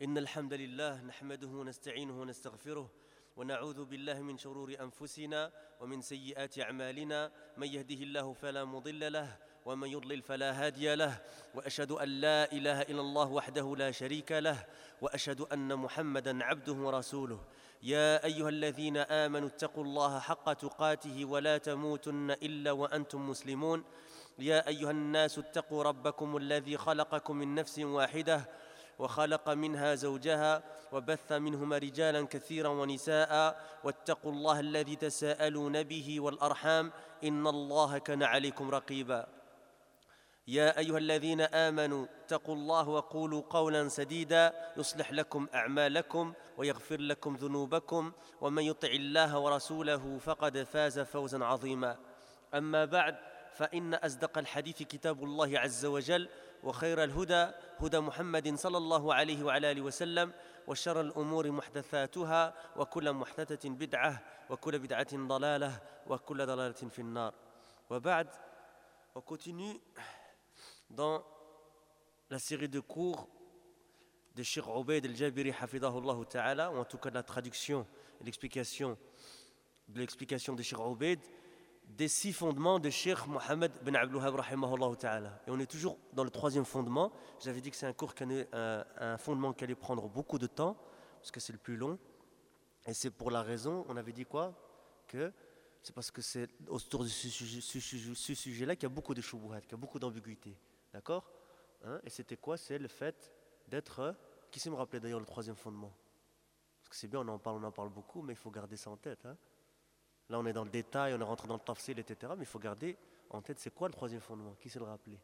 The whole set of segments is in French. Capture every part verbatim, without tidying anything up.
إن الحمد لله نحمده ونستعينه ونستغفره ونعوذ بالله من شرور أنفسنا ومن سيئات أعمالنا من يهده الله فلا مضل له ومن يضلل فلا هادي له وأشهد أن لا إله إلا الله وحده لا شريك له وأشهد أن محمدًا عبده ورسوله يا أيها الذين آمنوا اتقوا الله حق تقاته ولا تموتن إلا وأنتم مسلمون يا أيها الناس اتقوا ربكم الذي خلقكم من نفس واحدة وخلق منها زوجها وبث منهما رجالا كثيرا ونساء واتقوا الله الذي تساءلون به والأرحام إن الله كان عليكم رقيبا يا أيها الذين آمنوا اتقوا الله وقولوا قولا سديدا يصلح لكم أعمالكم ويغفر لكم ذنوبكم ومن يطع الله ورسوله فقد فاز فوزا عظيما أما بعد فإن أصدق الحديث كتاب الله عز وجل وخير الهدى هدى محمد صلى الله عليه وعلى آله وسلم وشر الأمور محدثاتها وكل محدثة بدعة وكل بدعة ضلالة وكل ضلالة في النار وبعد on continue dans la série de cours de Cheikh Obaid al-Jabiri hafidahullah ta'ala, ou en tout cas de la traduction et l'explication de l'explication de Cheikh Obaid des six fondements de Cheikh Mohammed bin Abdul Wahhab rahimahullah ta'ala. Et on est toujours dans le troisième fondement. J'avais dit que c'est un cours qui allait, un, un fondement qui allait prendre beaucoup de temps, parce que c'est le plus long. Et c'est pour la raison, on avait dit quoi? Que c'est parce que c'est autour de ce, sujet, ce, sujet, ce sujet-là qu'il y a beaucoup de shubuhat, qu'il y a beaucoup d'ambiguïté. D'accord, hein? Et c'était quoi? C'est le fait d'être... Qui sait me rappeler d'ailleurs le troisième fondement? Parce que c'est bien, on en parle, on en parle beaucoup, mais il faut garder ça en tête. Hein? Là, on est dans le détail, on est rentré dans le tafsil, et cetera. Mais il faut garder en tête, c'est quoi le troisième fondement? Qui sait le rappeler?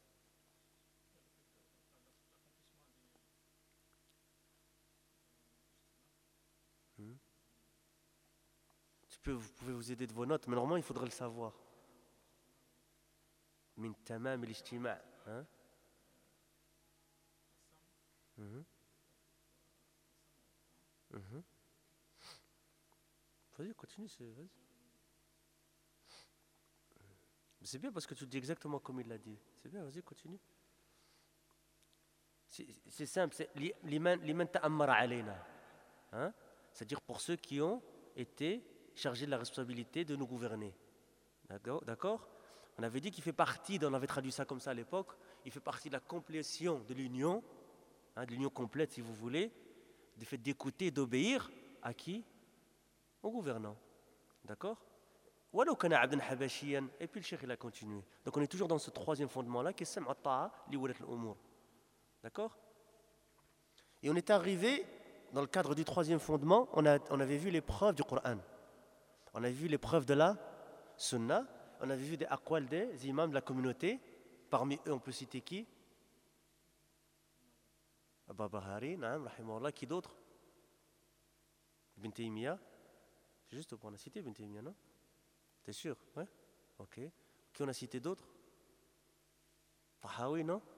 hmm? Tu peux, Vous pouvez vous aider de vos notes, mais normalement, il faudrait le savoir. Min tamam al-ijtima'. Hein? Mmh. Mmh. Vas-y, continue, c'est... Vas-y. C'est bien parce que tu le dis exactement comme il l'a dit. C'est bien, vas-y, continue. C'est, c'est simple, c'est liman liman ta'ammara alayna. Hein? C'est-à-dire pour ceux qui ont été chargés de la responsabilité de nous gouverner. D'accord, d'accord? On avait dit qu'il fait partie, on avait traduit ça comme ça à l'époque, il fait partie de la complétion de l'union, hein, de l'union complète si vous voulez, du fait d'écouter et d'obéir à qui? Au gouvernant. D'accord? Et puis le cheikh il a continué. Donc on est toujours dans ce troisième fondement-là qui est Sam'a ta'a li wulat al-umur. D'accord? Et on est arrivé, dans le cadre du troisième fondement, on, a, on avait vu les preuves du Coran. On avait vu les preuves de la Sunna. On avait vu des aqwal des imams de la communauté. Parmi eux, on peut citer qui? Al-Barbahari, naam, rahimahullah. Qui d'autre? Ibn Taymiyyah. C'est juste pour on a cité Ibn Taymiyyah, non? T'es sûr? Ouais? Ok. Qui on a cité d'autres? Tahawi, non?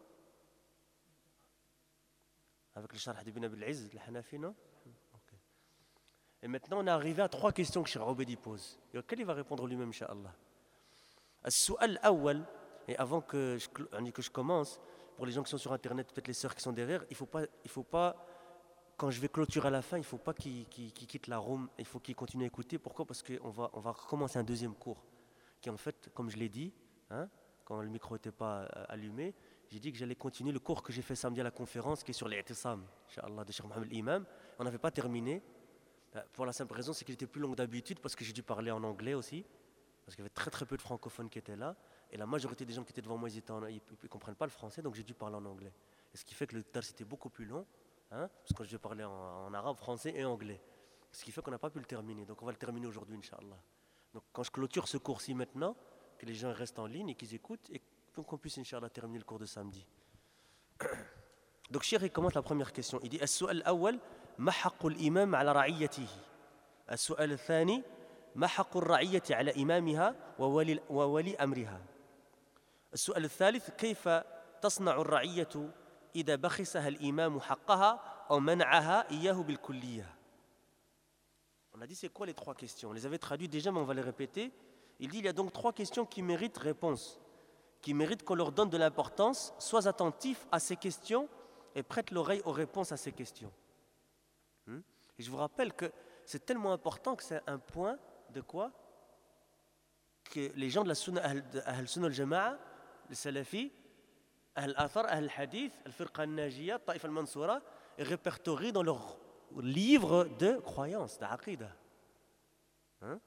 Avec le Sharh d'Ibn Abil Izz, le Hanafi, non? Ok. Et maintenant, on est arrivé à trois questions que Cheikh Obaid pose. Et auxquelles il va répondre lui-même, Inch'Allah. As-su'al awwal, et avant que je, que je commence, pour les gens qui sont sur Internet, peut-être les sœurs qui sont derrière, il ne faut pas, il faut pas, quand je vais clôturer à la fin, il ne faut pas qu'ils, qu'ils, qu'ils quittent la room, il faut qu'ils continuent à écouter. Pourquoi? Parce qu'on va, on va recommencer un deuxième cours, qui en fait, comme je l'ai dit, hein, quand le micro n'était pas allumé, j'ai dit que j'allais continuer le cours que j'ai fait samedi à la conférence, qui est sur l'I'tisam, Inch'Allah, de Cheikh Mohammed l'imam. On n'avait pas terminé, pour la simple raison, c'est qu'il était plus long que d'habitude, parce que j'ai dû parler en anglais aussi. Parce qu'il y avait très très peu de francophones qui étaient là, et la majorité des gens qui étaient devant moi, ils ne comprennent pas le français, donc j'ai dû parler en anglais. Et ce qui fait que le dars était beaucoup plus long, hein, parce que je vais parler en, en arabe, français et anglais. Ce qui fait qu'on n'a pas pu le terminer, donc on va le terminer aujourd'hui, Inch'Allah. Donc quand je clôture ce cours-ci maintenant, que les gens restent en ligne et qu'ils écoutent, et qu'on puisse, Inch'Allah, terminer le cours de samedi. Donc Cheikh commence la première question, il dit As-su'al awwal, ma haqqul imam ala ra'iyatihi. As-su'al al-thani, ما حق الرعية على إمامها وولي, وولي أمرها. السؤال الثالث كيف تصنع الرعية إذا بخسها الإمام حقها أو منعها إياه بالكلية. On a dit c'est quoi les trois questions? On les avait traduites déjà mais on va les répéter. Il dit il y a donc trois questions qui méritent réponse, qui méritent qu'on leur donne de l'importance. Sois attentif à ces questions et prête l'oreille aux réponses à ces questions. Hmm? Et je vous rappelle que c'est tellement important que c'est un point de quoi que les gens de la Sunna, Ahl Sunna al-Jama'a, les Salafis, Ahl Athar, Ahl Hadith, Al-Firqa al-Najiyya, Taif al-Mansoura, répertorient dans leurs livres de croyance, d'Aqidah. Hein?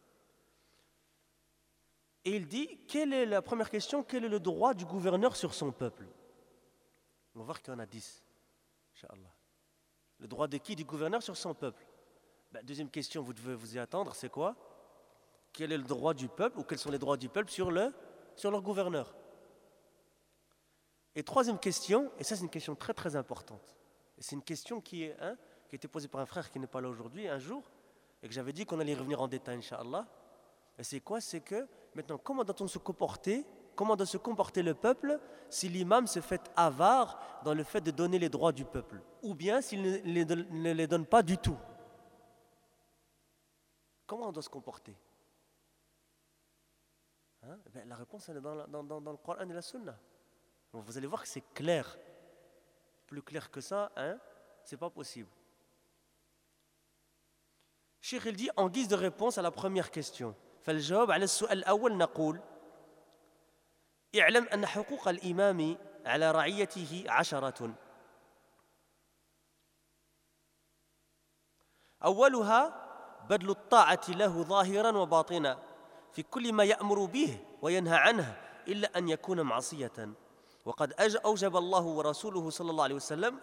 Et il dit, quelle est la première question, quel est le droit du gouverneur sur son peuple? On va voir qu'il y en a dix, Inch'Allah. Le droit de qui? Du gouverneur sur son peuple. Ben, deuxième question, vous devez vous y attendre, c'est quoi? Quel est le droit du peuple, ou quels sont les droits du peuple sur, le, sur leur gouverneur? Et troisième question, et ça c'est une question très très importante, et c'est une question qui, est, hein, qui a été posée par un frère qui n'est pas là aujourd'hui, un jour, et que j'avais dit qu'on allait y revenir en détail, Inch'Allah. Et c'est quoi? C'est que, maintenant, comment doit-on se comporter? Comment doit se comporter le peuple si l'imam se fait avare dans le fait de donner les droits du peuple? Ou bien s'il ne les, ne les donne pas du tout? Comment on doit se comporter? Hein? Ben, la réponse elle est dans, la, dans, dans, dans le Coran et la Sunna. Donc, vous allez voir que c'est clair. Plus clair que ça, hein? C'est pas possible. Cheikh il dit en guise de réponse à la première question. فالجواب على السؤال الأول نقول اعلم أن حقوق الإمام على رعيته عشرة. أولها بذل الطاعة له ظاهرا وباطنا في كل ما يأمر به وينهى عنه إلا أن يكون معصية وقد أوجب الله ورسوله صلى الله عليه وسلم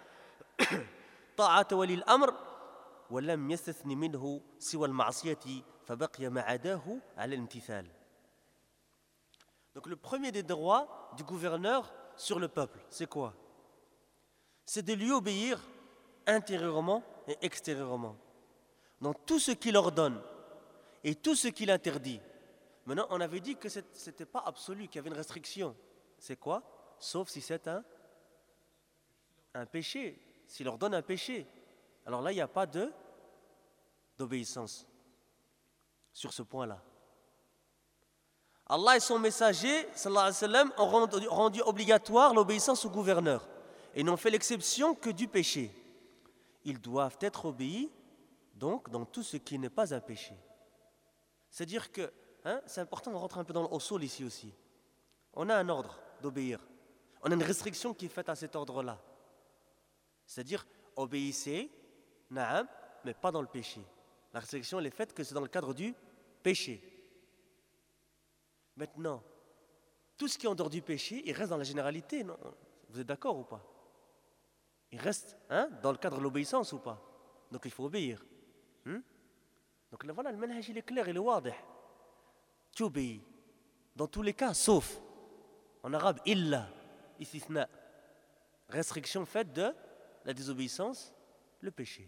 طاعة ولي الأمر ولم يستثن منه سوى المعصية فبقي ما عداه على الامتثال. Donc le premier des droits du gouverneur sur le peuple, c'est quoi? C'est de lui obéir intérieurement et extérieurement dans tout ce qu'il ordonne et tout ce qu'il interdit. Maintenant, on avait dit que ce n'était pas absolu, qu'il y avait une restriction. C'est quoi? Sauf si c'est un, un péché, s'il ordonne un péché. Alors là, il n'y a pas de, d'obéissance sur ce point-là. Allah et son messager, sallallahu alayhi wa sallam, ont rendu, rendu obligatoire l'obéissance au gouverneur et n'ont fait l'exception que du péché. Ils doivent être obéis, donc, dans tout ce qui n'est pas un péché. C'est-à-dire que, hein, c'est important de rentrer un peu dans le usul ici aussi. On a un ordre d'obéir. On a une restriction qui est faite à cet ordre-là. C'est-à-dire, obéissez, na'am, mais pas dans le péché. La restriction, elle est faite que c'est dans le cadre du péché. Maintenant, tout ce qui est en dehors du péché, il reste dans la généralité, non? Vous êtes d'accord ou pas? Il reste, hein, dans le cadre de l'obéissance ou pas? Donc il faut obéir. Hmm? Donc là, voilà, le manhaj il est clair, il est wadih. Tu obéis. Dans tous les cas, sauf. En arabe, illa, istithna. Restriction faite de la désobéissance, le péché.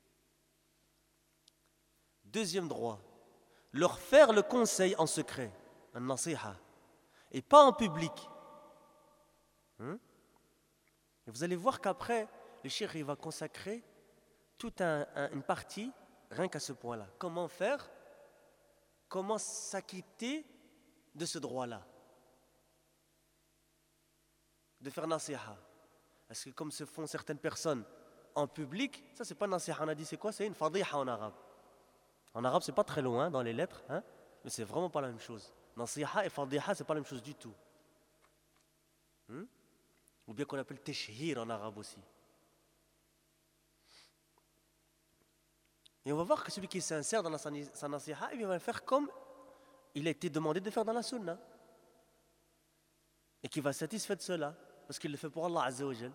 Deuxième droit, leur faire le conseil en secret, un nasiha, et pas en public. Hmm? Et vous allez voir qu'après, le cheikh il va consacrer toute un, un, une partie rien qu'à ce point-là. Comment faire? Comment s'acquitter de ce droit-là? De faire nasiha. Parce que comme se font certaines personnes en public, ça c'est pas nasiha. On a dit c'est quoi? C'est une fadiha en arabe. En arabe c'est pas très loin dans les lettres, hein? Mais c'est vraiment pas la même chose. Nasiha et fadiha c'est pas la même chose du tout. Hmm? Ou bien qu'on appelle teshhir en arabe aussi. Et on va voir que celui qui est sincère dans la, sa nasiha, il va le faire comme il a été demandé de faire dans la sunna. Et qui va satisfaire de cela, parce qu'il le fait pour Allah Azza wa Jal.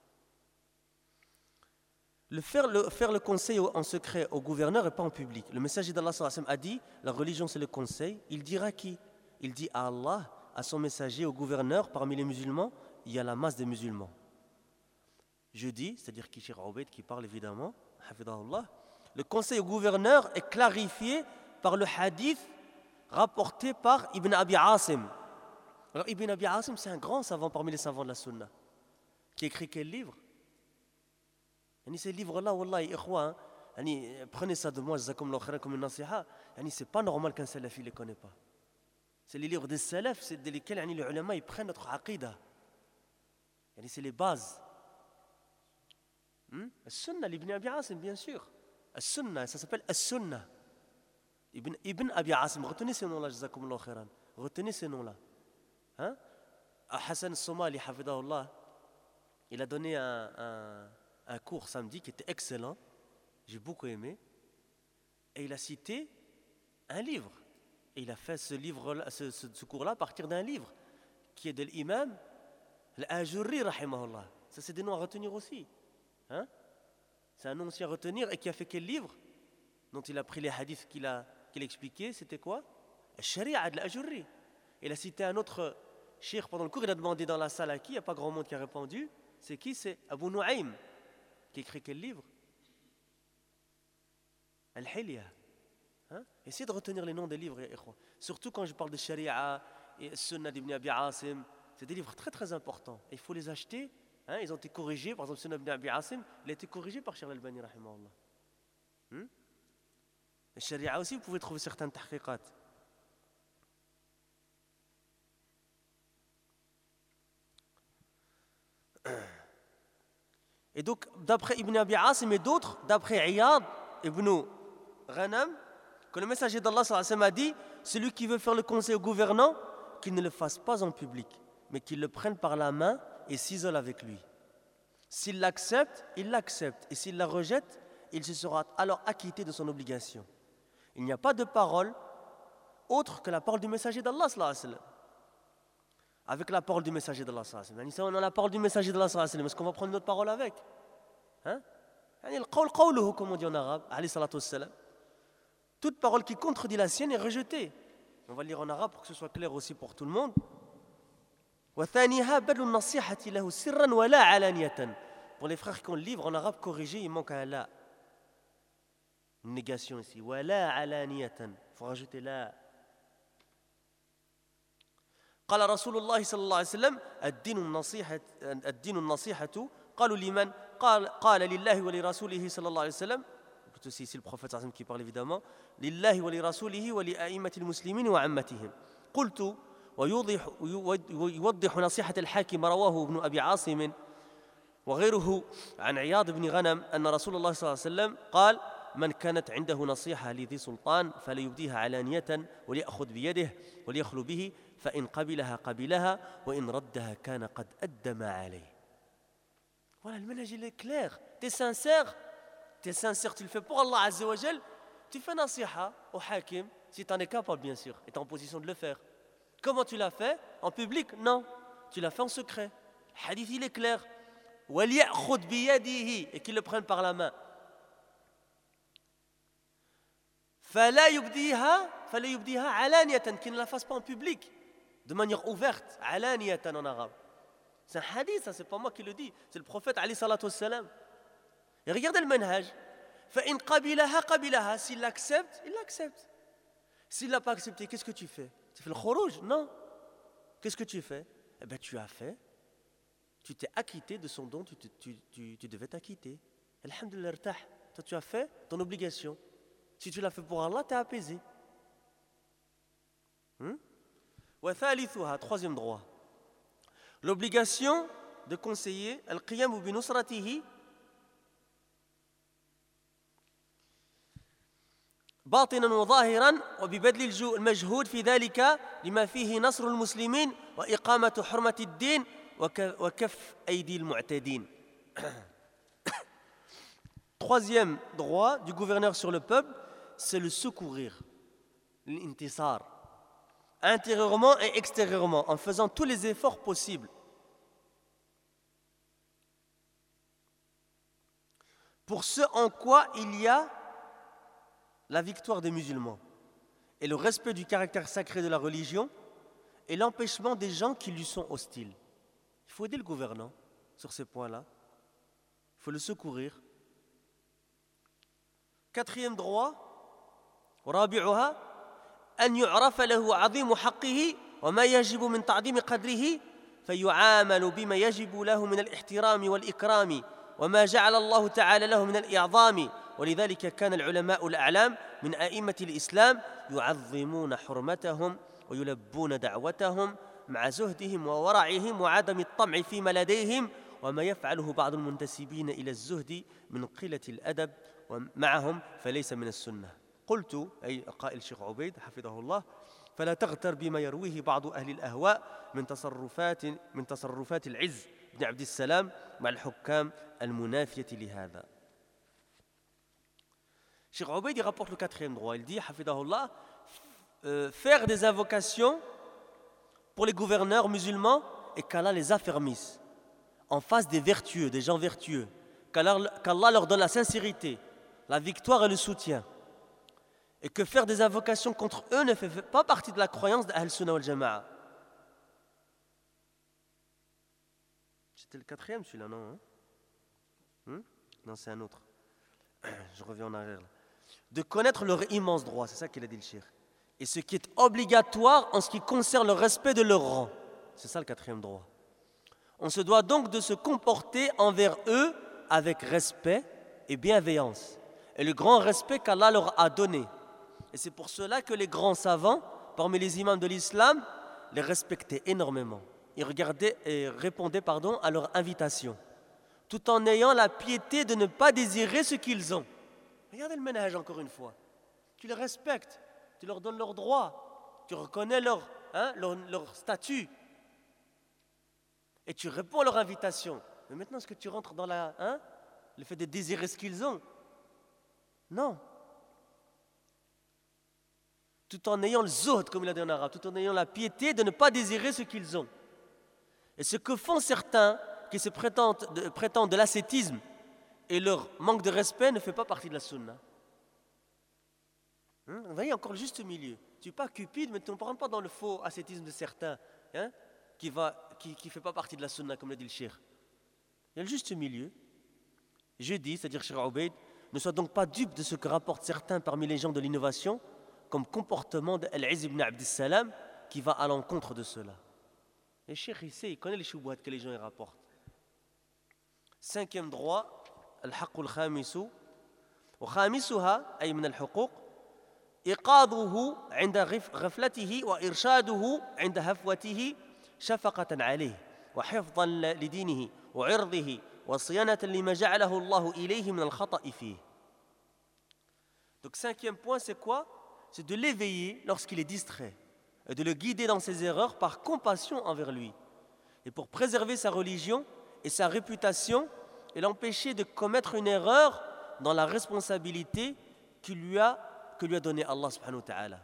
Le faire, le faire le conseil en secret au gouverneur et pas en public. Le messager d'Allah sallallahu alayhi wa sallam a dit, la religion c'est le conseil. Il dira qui? Il dit à Allah, à son messager, au gouverneur, parmi les musulmans, il y a la masse des musulmans. Je dis, c'est-à-dire qui Cheikh Obeid qui parle évidemment, hafidahullah, le conseil au gouverneur est clarifié par le hadith rapporté par Ibn Abi Asim. Alors Ibn Abi Asim, c'est un grand savant parmi les savants de la Sunna, qui écrit quel livre? Yani ces livres-là, wallahi, ikhwa, yani, prenez ça de moi, jazakumullahu khairan, comme une nasiha, yani, c'est pas normal qu'un salafi ne les connaît pas. C'est les livres des salafs, c'est de lesquels yani, les ulama ils prennent notre aqidah. Yani, c'est les bases. Hmm? As-Sunnah, l'Ibn Abi Asim, bien sûr. As-Sunnah, ça s'appelle As-Sunnah. Ibn, Ibn Abi Asim, retenez ces noms-là, jazakumullahu khairan. Retenez ces noms-là. Hein? Hassan Somali, hafidahullah, il a donné un, un, un cours samedi qui était excellent. J'ai beaucoup aimé. Et il a cité un livre. Et il a fait ce, livre, ce, ce, ce cours-là à partir d'un livre qui est de l'imam Al-Ajurri, rahimahullah. Ça, c'est des noms à retenir aussi. Hein? C'est un nom aussi à retenir. Et qui a fait quel livre dont il a pris les hadiths qu'il a, qu'il a expliqués? C'était quoi? Al-Shari'a de l'Ajurri. Il a cité un autre cheikh pendant le cours. Il a demandé dans la salle à qui? Il n'y a pas grand monde qui a répondu. C'est qui? C'est Abu Nu'aym. Qui a écrit quel livre? Al-Hilya. Hein? Essayez de retenir les noms des livres. Surtout quand je parle de Sharia et Sunnah d'Ibn Abi Asim. C'est des livres très très importants. Et il faut les acheter. Hein? Ils ont été corrigés. Par exemple, Sunnah d'Ibn Abi Asim, il a été corrigé par Cheikh Al-Albani, rahimahullah. Hmm? Le Sharia aussi, vous pouvez trouver certains tahqiqat. Et donc, d'après Ibn Abi Asim et d'autres, d'après Iyad ibn Ghanam, que le messager d'Allah sallallahu alayhi wa sallam a dit, celui qui veut faire le conseil au gouvernant, qu'il ne le fasse pas en public, mais qu'il le prenne par la main et s'isole avec lui. S'il l'accepte, il l'accepte. Et s'il la rejette, il se sera alors acquitté de son obligation. Il n'y a pas de parole autre que la parole du messager d'Allah sallallahu alayhi wa sallam. Avec la parole du messager d'Allah sallallahu alayhi wa sallam. On a la parole du messager d'Allah sallallahu alayhi wa sallam. Est-ce qu'on va prendre notre parole avec? Hein? Comme on dit en arabe, alayhi salatu wassalam. Toute parole qui contredit la sienne est rejetée. On va lire en arabe pour que ce soit clair aussi pour tout le monde. Pour les frères qui ont le livre en arabe corrigé, il manque un la. Une négation ici. Il faut rajouter la. قال رسول الله صلى الله عليه وسلم الدين النصيحة الدين النصيحة قالوا لمن قال قال لله ولرسوله صلى الله عليه وسلم. Plutôt c'est ici le prophète sallallahu alayhi wa sallam qui parle évidemment. لله ولرسوله ولأئمة المسلمين وعامتهم. قلت ويوضح يوضح نصيحة الحاكم رواه ابن أبي عاصم وغيره عن عياض بن غنم أن رسول الله صلى الله عليه وسلم قال من كانت عنده نصيحة لذي سلطان فليبديها علانية وليأخذ بيده وليخلو به فإن قبلها قبلها وإن ردها كان قد أدى ما عليه. Voilà, le ménage il est clair. T'es sincère, t'es sincère, tu le fais pour Allah Azza wa Jal, tu fais nasiha au hakim, si t'en es capable bien sûr, et t'es en position de le faire. Comment tu l'as fait? En public? Non. Tu l'as fait en secret. Le hadith il est clair. وَلْيَأْخُذْ بِيَدِهِ et qu'il le prenne par la main. فَلَا يُبْدِيهَا فَلَا يُبْدِيهَا عَلَانِيَةً qu'il ne la fasse pas en public, de manière ouverte, عَلَانِيَةً en arabe. C'est un hadith, ça c'est pas moi qui le dis, c'est le prophète alayhi salatu wassalam. Et regardez le manhaj. فَإِنْ قَبِلَهَا قَبِلَهَا s'il l'accepte, il l'accepte. S'il ne l'a pas accepté, qu'est-ce que tu fais? Tu fais le khurouj? Non. Qu'est-ce que tu fais? Eh bien tu as fait, tu t'es acquitté de son don, tu, tu, tu, tu, tu devais t'acquitter. Alhamdulillah, irtah. Toi tu as fait ton obligation. Si tu l'as fait pour Allah, tu es apaisé. Hmm? Troisième droit. L'obligation de conseiller al-qiyam bi nusratihi باطنا وظاهرا وببذل المجهود في ذلك لما فيه نصر المسلمين وإقامة حرمة الدين وكف أيدي المعتدين. Troisième droit du gouverneur sur le peuple, c'est le secourir, l'intisar, intérieurement et extérieurement, en faisant tous les efforts possibles. Pour ce en quoi il y a la victoire des musulmans et le respect du caractère sacré de la religion et l'empêchement des gens qui lui sont hostiles. Il faut aider le gouvernant sur ces points-là. Il faut le secourir. Quatrième droit, رابعها أن يعرف له عظيم حقه وما يجب من تعظيم قدره فيعامل بما يجب له من الاحترام والإكرام وما جعل الله تعالى له من الإعظام ولذلك كان العلماء الأعلام من أئمة الإسلام يعظمون حرمتهم ويلبون دعوتهم مع زهدهم وورعهم وعدم الطمع فيما لديهم وما يفعله بعض المنتسبين إلى الزهد من قلة الأدب معهم فليس من السنة. قلت أي قائل الشيخ عبيد حفظه الله فلا تغتر بما يرويه بعض أهل الأهواء من تصرفات من تصرفات العز بن عبد السلام مع الحكام المنافية لهذا. Cheikh Obeid rapporte le quatrième droit. Il dit, hafidahullah, euh, faire des invocations pour les gouverneurs musulmans et qu'Allah les affermisse en face des vertueux, des gens vertueux, qu'Allah, qu'Allah leur donne la sincérité, la victoire et le soutien. Et que faire des invocations contre eux ne fait pas partie de la croyance d'Ahl Sunnah wal Jama'a. C'était le quatrième celui-là, non hein hmm Non, c'est un autre. Je reviens en arrière. Là. De connaître leur immense droit, c'est ça qu'il a dit le cheikh. Et ce qui est obligatoire en ce qui concerne le respect de leur rang. C'est ça le quatrième droit. On se doit donc de se comporter envers eux avec respect et bienveillance. Et le grand respect qu'Allah leur a donné. Et c'est pour cela que les grands savants, parmi les imams de l'islam, les respectaient énormément. Ils regardaient et répondaient pardon, à leur invitation, tout en ayant la piété de ne pas désirer ce qu'ils ont. Regardez le ménage encore une fois. Tu les respectes, tu leur donnes leurs droits, tu reconnais leur, hein, leur, leur statut et tu réponds à leur invitation. Mais maintenant, est-ce que tu rentres dans la, hein, le fait de désirer ce qu'ils ont? Non. Tout en ayant le zuhd, comme il a dit en arabe, tout en ayant la piété de ne pas désirer ce qu'ils ont. Et ce que font certains qui se prétendent de, prétendent de l'ascétisme et leur manque de respect ne fait pas partie de la sunna. Hein? Vous voyez, encore le juste milieu. Tu n'es pas cupide, mais tu ne rentres pas dans le faux ascétisme de certains hein, qui ne qui, qui fait pas partie de la sunna, comme l'a dit le cheikh. Il y a le juste milieu. Je dis, c'est-à-dire Cheikh Obeid, ne sois donc pas dupe de ce que rapportent certains parmi les gens de l'innovation comme comportement d'Al-Izz ibn Abd Salam qui va à l'encontre de cela. Et le cheikh, il sait, il connaît les choubouats que les gens y rapportent. Cinquième droit, الحق الخامس وخامسها أي من الحقوق إيقاظه عند غفلته وإرشاده عند هفوته شفقة عليه وحفظا لدينه وعرضه وصيانة لما جعله الله إليه من الخطأ فيه. Donc cinquième point, c'est quoi? C'est de l'éveiller lorsqu'il est distrait et de le guider dans ses erreurs par compassion envers lui et pour préserver sa religion et sa réputation et l'empêcher de commettre une erreur dans la responsabilité que lui a, que lui a donnée Allah subhanahu wa ta'ala.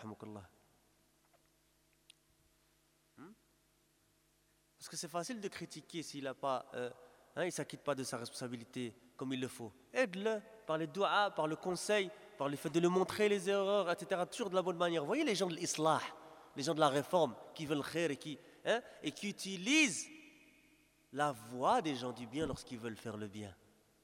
Parce que c'est facile de critiquer s'il a pas, euh, hein, il ne s'acquitte pas de sa responsabilité comme il le faut. Aide-le par les doigts, par le conseil, par le fait de lui montrer les erreurs, et cetera. Toujours de la bonne manière. Vous voyez les gens de l'islah, les gens de la réforme qui veulent khair et qui, hein, et qui utilisent la voix des gens du bien lorsqu'ils veulent faire le bien.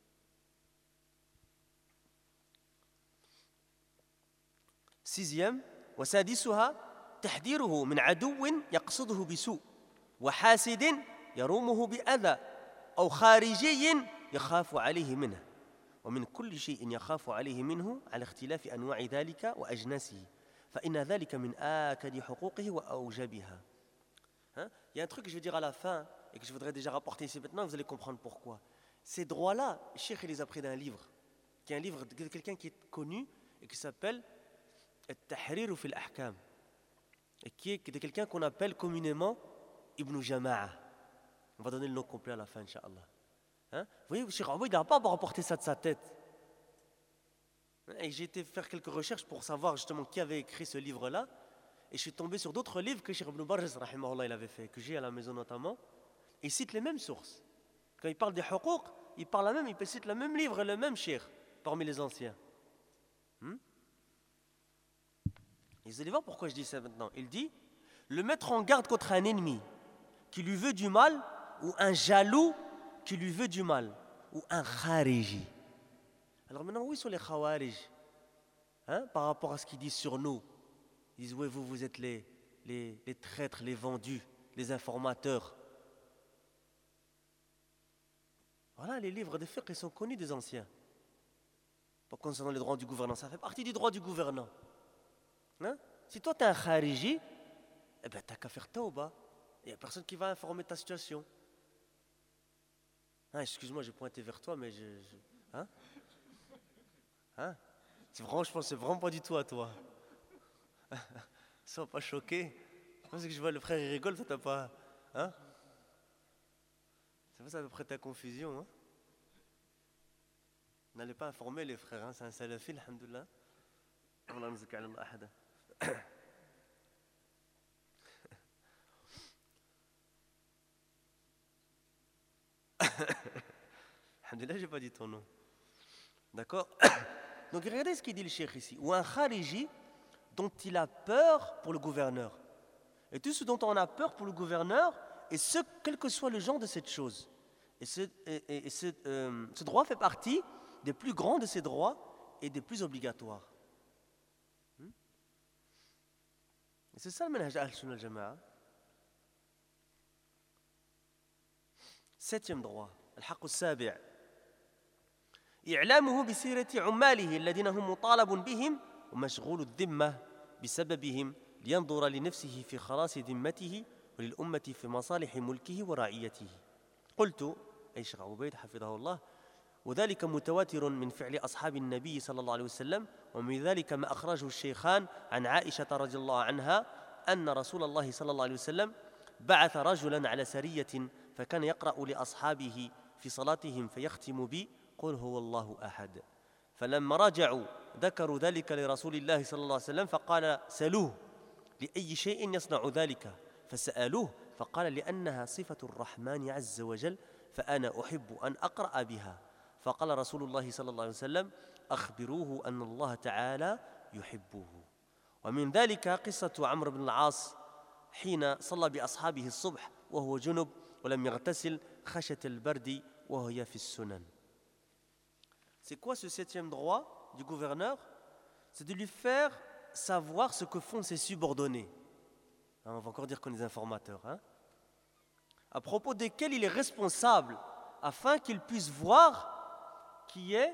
Sixième, وسادسها تحذيره من عدو يقصده بسوء وحاسد يرومه بأذى أو خارجي يخاف عليه منه ومن كل شيء يخاف عليه منه على اختلاف أنواع ذلك وأجناسه فإن ذلك من آكد حقوقه وأوجبها. Hein? Il y a un truc que je vais dire à la fin et que je voudrais déjà rapporter ici maintenant, vous allez comprendre pourquoi. Ces droits-là, le cheikh les a pris d'un livre, qui est un livre de quelqu'un qui est connu et qui s'appelle Al-Tahrir fi al-Ahkam, et qui est de quelqu'un qu'on appelle communément Ibn Jama'a. On va donner le nom complet à la fin, Inch'Allah. Hein? Vous voyez, Cheikh Obeid n'a pas rapporté ça de sa tête. Et j'ai été faire quelques recherches pour savoir justement qui avait écrit ce livre-là. Et je suis tombé sur d'autres livres que Cheikh Ibn Barjaz, rahimahullah, il avait fait, que j'ai à la maison notamment. Et il cite les mêmes sources. Quand il parle des huquq, il parle la même, il cite le même livre, le même cheikh, parmi les anciens. Hmm? Et vous allez voir pourquoi je dis ça maintenant. Il dit, le mettre en garde contre un ennemi qui lui veut du mal, ou un jaloux qui lui veut du mal, ou un khariji. Alors maintenant, où sont les khawarij, hein, par rapport à ce qu'ils disent sur nous? Ils disent, oui, vous, vous êtes les, les, les traîtres, les vendus, les informateurs. Voilà, les livres de fiqh, ils sont connus des anciens. Pour concernant les droits du gouvernant, ça fait partie du droit du gouvernant. Hein? Si toi, tu es un khariji, eh ben, tu n'as qu'à faire tauba. Il n'y a personne qui va informer ta situation. Ah, excuse-moi, j'ai pointé vers toi, mais je... je... Hein Hein c'est vraiment, je pense, c'est vraiment pas du tout à toi. Sois pas choqué. Parce que je vois le frère, il rigole, toi t'as pas... Hein c'est pas ça à peu près ta confusion, hein. N'allez pas informer les frères, hein. C'est un salafi, alhamdoulilah. Allah nous zakka Allah ahada. Alhamdoulilah, j'ai pas dit ton nom. D'accord. Donc regardez ce qu'il dit le cheikh ici. Ou un khariji dont il a peur pour le gouverneur. Et tout ce dont on a peur pour le gouverneur, et ce, quel que soit le genre de cette chose. Et ce, et, et, et ce, euh, ce droit fait partie des plus grands de ces droits et des plus obligatoires. Hmm? Et c'est ça le manhaj al-Sunnah al-Jama'a. Septième droit, al-haqq al-sabi'. إعلامه بسيرة عماله الذين هم مطالب بهم ومشغول الذمة بسببهم لينظر لنفسه في خلاص ذمته وللأمة في مصالح ملكه ورعيته. قلت أي شيخ عبيد حفظه الله وذلك متواتر من فعل أصحاب النبي صلى الله عليه وسلم ومن ذلك ما أخرجه الشيخان عن عائشة رضي الله عنها أن رسول الله صلى الله عليه وسلم بعث رجلا على سرية فكان يقرأ لأصحابه في صلاتهم فيختم بي قل هو الله أحد فلما رجعوا ذكروا ذلك لرسول الله صلى الله عليه وسلم فقال سألوه لأي شيء يصنع ذلك فسألوه فقال لأنها صفة الرحمن عز وجل فأنا أحب أن أقرأ بها فقال رسول الله صلى الله عليه وسلم أخبروه أن الله تعالى يحبه. ومن ذلك قصة عمرو بن العاص حين صلى بأصحابه الصبح وهو جنب ولم يغتسل خشية البرد وهي في السنن. C'est quoi ce septième droit du gouverneur? C'est de lui faire savoir ce que font ses subordonnés. Hein, on va encore dire qu'on est des informateurs. Hein, à propos desquels il est responsable, afin qu'il puisse voir qui est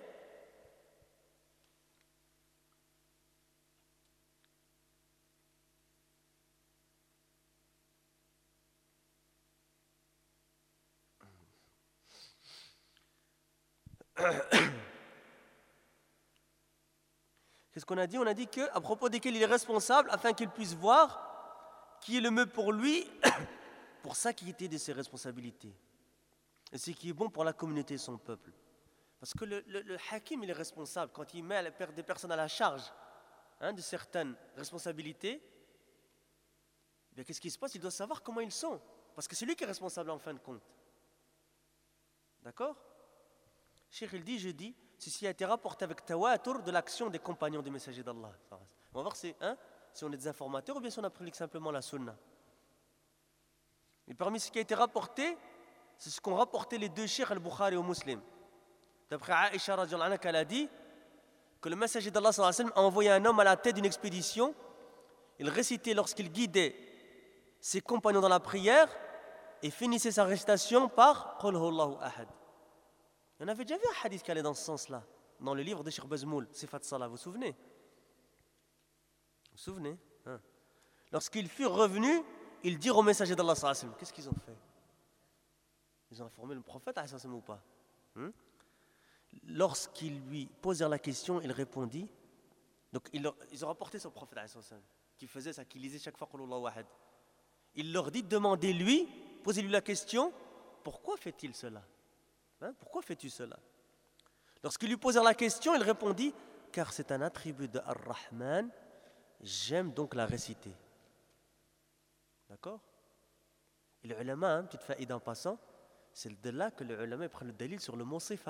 Qu'est-ce qu'on a dit? On a dit qu'à propos desquels il est responsable, afin qu'il puisse voir qui est le mieux pour lui, pour s'acquitter de ses responsabilités. Et ce qui est bon pour la communauté et son peuple. Parce que le, le, le hakim, il est responsable quand il met des personnes à la charge hein, de certaines responsabilités. Bien, qu'est-ce qui se passe? Il doit savoir comment ils sont. Parce que c'est lui qui est responsable en fin de compte. D'accord? Cheikh, il dit, je dis, ceci a été rapporté avec tawatur de l'action des compagnons du messager d'Allah. On va voir si, hein, si on est des informateurs ou bien si on applique simplement la sunna. Et parmi ce qui a été rapporté, c'est ce qu'ont rapporté les deux cheikhs al-Bukhari au Muslim. D'après Aïcha radhiyallahu anha, qu'elle a dit que le messager d'Allah sallallahu alayhi wa sallam a envoyé un homme à la tête d'une expédition. Il récitait lorsqu'il guidait ses compagnons dans la prière et finissait sa récitation par Qul huwallahu ahad. On avait déjà vu un hadith qui allait dans ce sens-là, dans le livre de Cheikh Bazmoul, Sifat Salah, vous vous souvenez? Vous vous souvenez hein? Lorsqu'ils furent revenus, ils dirent au messager d'Allah sallallahu alayhi wa sallam, qu'est-ce qu'ils ont fait? Ils ont informé le prophète ou pas hein? Lorsqu'ils lui posèrent la question, il répondit. Donc ils, leur, ils ont rapporté son prophète qui faisait ça, qui lisait chaque fois Qul huwallahu ahad. Il leur dit, demandez-lui, posez-lui la question, pourquoi fait-il cela hein? Pourquoi fais-tu cela? Lorsqu'ils lui posèrent la question, il répondit, car c'est un attribut de Ar-Rahman, j'aime donc la réciter. D'accord? Et les ulama, hein, petite faïda en passant, c'est de là que les ulama prennent le dalil sur le mot sifa.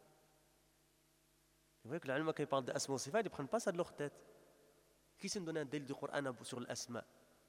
Vous voyez que les ulama, quand ils parlent d'asma ou sifa, ils ne prennent pas ça de leur tête. Qui s'est donné un dalil du Coran sur l'asma?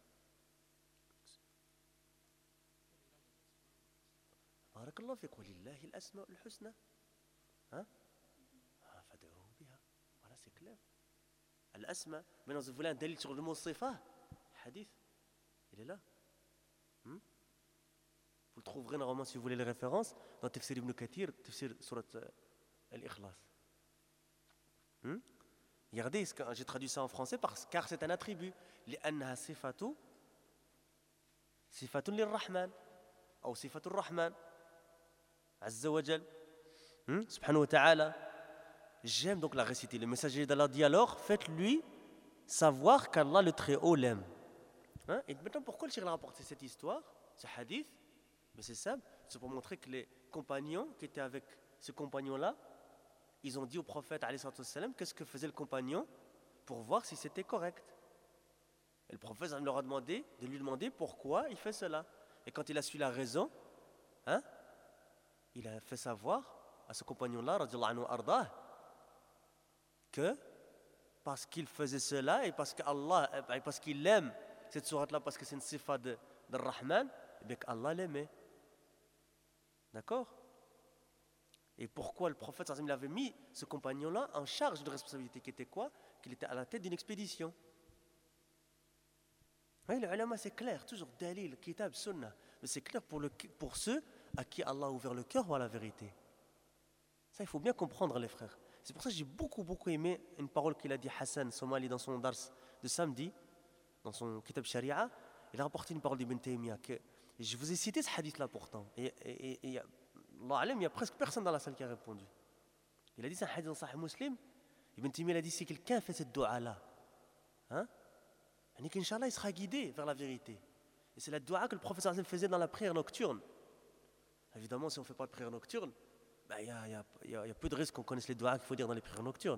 Barakallahu fik, walillahi al-asma al-husna. Hein? Fad'uhu biha. Voilà, c'est clair. Al-asma. Maintenant, vous voulez un dalil sur le mot sifa? Hadith. Il est là. Hmm? Vous le trouverez normalement, si vous voulez les références, dans Tafsir Ibn Kathir, Tafsir Surat Al-Ikhlas. Hmm? Regardez, j'ai traduit ça en français parce, car c'est un attribut. لأنها صفة صفة للرحمن أو صفة الرحمن. Azza wa Jal, hmm, subhanahu wa ta'ala. J'aime donc la réciter. Le messager d'Allah dit alors, faites-lui savoir qu'Allah le Très-Haut l'aime. Hein? Et maintenant, pourquoi le Cheikh a rapporté cette histoire, ce hadith? Mais c'est simple, c'est pour montrer que les compagnons qui étaient avec ce compagnon-là, ils ont dit au prophète, alayhi salatu wassalam, qu'est-ce que faisait le compagnon pour voir si c'était correct. Et le prophète leur a demandé de lui demander pourquoi il fait cela. Et quand il a su la raison, hein, il a fait savoir à ce compagnon-là, radiyallahu anhu ardah, que parce qu'il faisait cela et parce qu'Allah, et parce qu'il aime cette sourate-là, parce que c'est une sifa de, de Rahman, et bien qu'Allah l'aimait. D'accord? Et pourquoi le prophète il avait mis ce compagnon-là en charge de responsabilité qui était quoi? Qu'il était à la tête d'une expédition. Oui, le ulama c'est clair, toujours dalil, kitab, sunnah. Mais c'est clair pour, le, pour ceux à qui Allah a ouvert le cœur à la vérité. Ça, il faut bien comprendre, les frères. C'est pour ça que j'ai beaucoup, beaucoup aimé une parole qu'il a dit Hassan Somali dans son dars de samedi, dans son kitab Sharia. Il a rapporté une parole d'Ibn Taymiyyah. Que, et je vous ai cité ce hadith-là pourtant. Et, et, et, et Allah alam, il n'y a presque personne dans la salle qui a répondu. Il a dit c'est un hadith dans Sahih Muslim. Ibn Taymiyyah a dit si quelqu'un fait cette dua-là, hein, et qu'Inch'Allah il sera guidé vers la vérité. Et c'est la dua que le prophète faisait dans la prière nocturne. Évidemment, si on ne fait pas de prière nocturne, il ben, y, a, y, a, y, a, y a peu de risques qu'on connaisse les duas qu'il faut dire dans les prières nocturnes.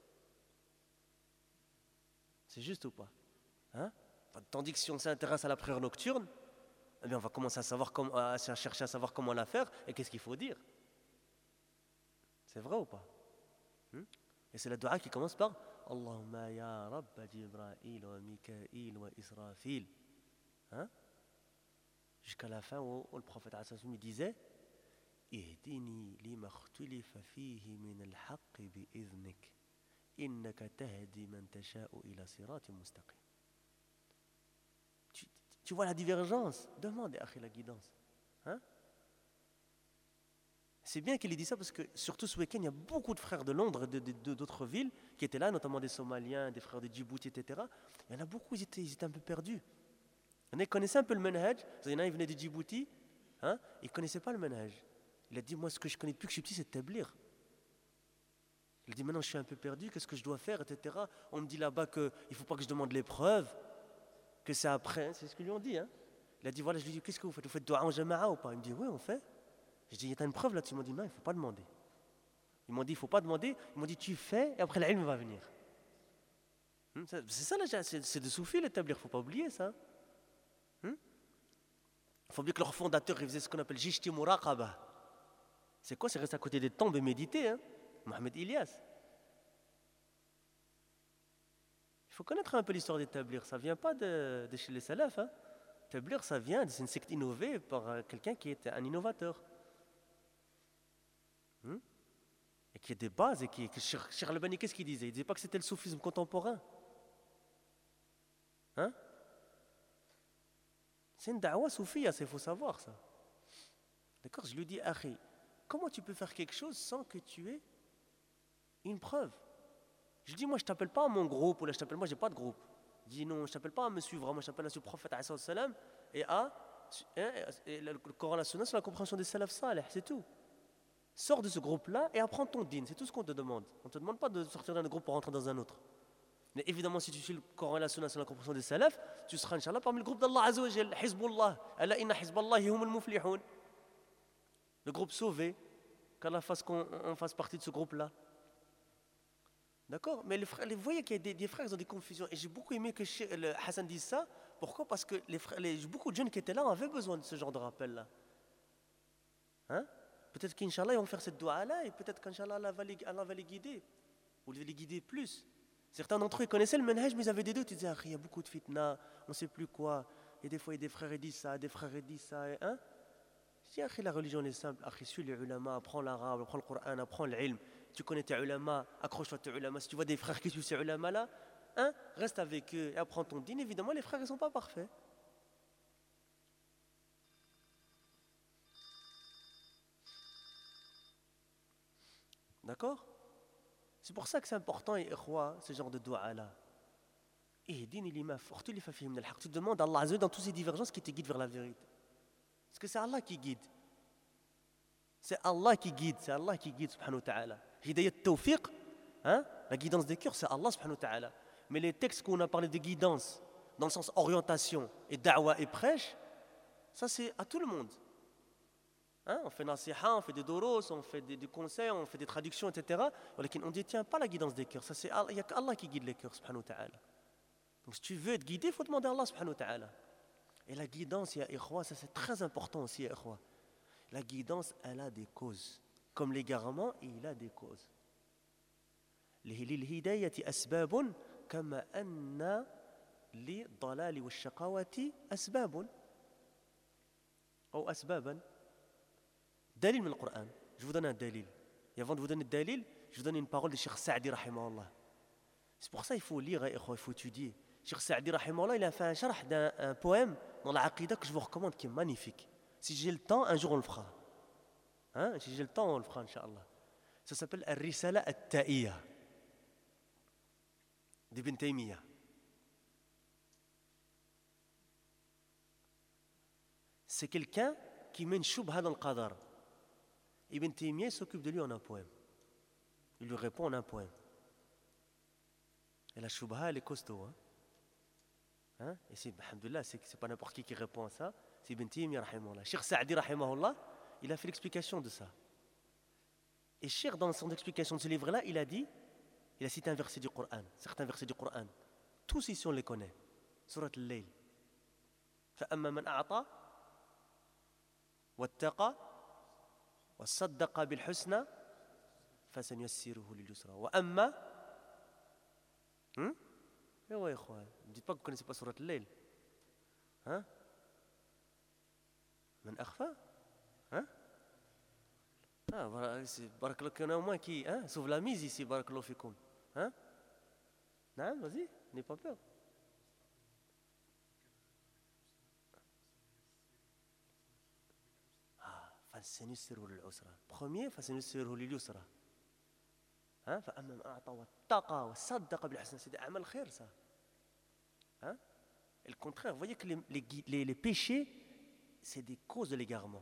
C'est juste ou pas, hein? Tandis que si on s'intéresse à la prière nocturne, eh bien on va commencer à, savoir comment, à chercher à savoir comment la faire et qu'est-ce qu'il faut dire. C'est vrai ou pas, hein? Et c'est la dua qui commence par Allahumma ya Rabba Jibra'il wa Mikaïl wa Israfil, hein? Jusqu'à la fin où, où le prophète il disait Ihdini lima khtulifa fihi min al-haqq bi'idhnik innaka tahdi man tasha'u ila siratin mustaqim. Tu vois la divergence? Demande à la guidance, hein? C'est bien qu'il ait dit ça parce que surtout ce week-end il y a beaucoup de frères de Londres et de, de, de, d'autres villes qui étaient là, notamment des Somaliens, des frères de Djibouti, et cetera. Il y en a beaucoup, ils étaient, ils étaient un peu perdus. Il y en a qui connaissaient un peu le manhaj. Il y en a qui venaient de Djibouti, hein, ils ne connaissaient pas le manhaj. Il a dit, moi ce que je connais depuis que je suis petit, c'est tablir. Il a dit, maintenant je suis un peu perdu, qu'est-ce que je dois faire, et cetera. On me dit là-bas qu'il ne faut pas que je demande les preuves, que c'est après, c'est ce qu'ils lui ont dit. Hein. Il a dit, voilà, je lui dis, qu'est-ce que vous faites? Vous faites dua en jama'a ou pas? Il me dit, oui, on fait. Je dis, il y a une preuve là-dessus. Ils m'ont dit, non, il ne faut pas demander. Ils m'ont dit, il ne faut pas demander. Ils m'ont dit, tu fais, et après l'ilm va venir. Hum, c'est ça, là, c'est, c'est de soufi l'établir, il ne faut pas oublier ça. Il hum? faut oublier que leur fondateur, il faisait ce qu'on appelle Jishti Muraqaba. C'est quoi? C'est rester à côté des tombes et méditer, hein? Mohamed Ilyas. Il faut connaître un peu l'histoire d'établir. Ça ne vient pas de, de chez les salafs. Hein? Établir, ça vient, c'est une secte innovée par quelqu'un qui est un innovateur. Hum? Et qui a des bases. Et qui, Cheikh Al-Albani, qu'est-ce qu'il disait? Il ne disait pas que c'était le soufisme contemporain. Hein? C'est une da'wa soufia, il faut savoir ça. D'accord? Je lui dis, Akhi, comment tu peux faire quelque chose sans que tu aies une preuve? Je dis, moi je ne t'appelle pas à mon groupe, ou là je t'appelle, moi je n'ai pas de groupe. Je dis, non, je ne t'appelle pas à me suivre, moi je t'appelle à ce prophète et à et le Coran et la Sunna, c'est la compréhension des salaf salih, c'est tout. Sors de ce groupe-là et apprends ton din, c'est tout ce qu'on te demande. On ne te demande pas de sortir d'un groupe pour rentrer dans un autre. Mais évidemment, si tu suis le Coran et la Sunna, c'est la compréhension des salaf, tu seras, Inch'Allah, parmi le groupe d'Allah Azza wa Jal, Hizbullah, Ala inna Hizballahi humul muflihun. Le groupe sauvé, qu'Allah fasse qu'on on fasse partie de ce groupe-là. D'accord? Mais les frères, vous voyez qu'il y a des, des frères qui ont des confusions. Et j'ai beaucoup aimé que le Hassan dise ça. Pourquoi? Parce que les frères, les, beaucoup de jeunes qui étaient là avaient besoin de ce genre de rappel-là. Hein? Peut-être qu'Inch'Allah, ils vont faire cette dua-là et peut-être qu'Inch'Allah, Allah va les, Allah va les guider. Ou les guider plus. Certains d'entre eux ils connaissaient le manhaj, mais ils avaient des doutes. Ils disaient, ah, il y a beaucoup de fitna, on ne sait plus quoi. Et des fois, il y a des frères qui disent ça, des frères qui disent ça. Et, hein? Je dis, ah, la religion est simple. Ah, suis les ulama, apprends l'arabe, apprends le Coran, apprends l'ilm. Tu connais tes ulama, accroche-toi à tes ulama. Si tu vois des frères qui suivent ces ulama-là, hein, reste avec eux et apprends ton din. Évidemment, les frères, ils ne sont pas parfaits. D'accord? C'est pour ça que c'est important, ikhwa, ce genre de dua-là. Tu demandes à Allah Azza dans toutes ces divergences qui te guident vers la vérité. Parce que c'est Allah qui guide. C'est Allah qui guide, c'est Allah qui guide, subhanahu wa ta'ala. Hidayat tawfiq, hein, la guidance des cœurs, c'est Allah, subhanahu wa ta'ala. Mais les textes qu'on a parlé de guidance, dans le sens orientation et da'wa et prêche, ça c'est à tout le monde. Hein, on fait nasiha, on fait des doros, on fait des, des conseils, on fait des traductions, et cetera. On ne détient pas la guidance des cœurs. Ça, c'est, il n'y a qu'Allah qui guide les cœurs, subhanahu wa ta'ala. Donc si tu veux être guidé, il faut demander à Allah, subhanahu wa ta'ala. Et la guidance, ya ikhwa, ça c'est très important aussi, ya ikhwa. La guidance, elle a des causes. Comme l'égarement, il a des causes. للهداية أسباب كما أن للضلال والشقاوة أسباب أو أسبابا. Dalil dans le Coran. Je vous donne un dalil. Et avant de vous donner le dalil, je vous donne une parole de Cheikh Saadi rahimahullah. C'est pour ça qu'il faut lire, il faut étudier. Cheikh Saadi rahimahullah, il a fait un sharh d'un un poème dans la Aqidah que je vous recommande, qui est magnifique. Si j'ai le temps, un jour on le fera. Hein? Si j'ai le temps, on le fera, Inch'Allah. Ça s'appelle Al-Risala Al-Ta'iyya d'Ibn Taymiyyah. C'est quelqu'un qui met une shubha dans le qadar. Ibn Taymiyyah s'occupe de lui en un poème. Il lui répond en un poème. Et la shubha, elle est costaud. Hein? Hein? Et c'est, alhamdoulilah, c'est, c'est pas n'importe qui qui répond à ça. C'est Ibn Taymiyyah, rahimahullah. Cheikh Saadi, rahimahullah, il a fait l'explication de ça. Et Cheikh, dans son explication de ce livre-là, il a dit, il a cité un verset du Coran, certains versets du Coran. Tous ici, on les connaît. Surat al-Layl. فَأَمَّا مَنْ أَعْطَى وَاتَّقَى وصدق بالحسنى فسنيسره لليسرى واما ايوا يا اخوان ne dites pas que vous connaissez pas surat al-Layl hein من اخفى hein ah voilà c'est barakallahu qu'il y en a au moins qui hein sauve la mise ici barakallahu fikoum hein non vas-y n'aie pas peur. فسنيسره للعسرى. Premier, فسنيسره لليسرى. Hein? فأما من أعطى واتقى وصدق بالحسنى. C'est des amal khair, ça. Hein? Et le contraire, vous voyez que les, les, les, les péchés, c'est des causes de l'égarement.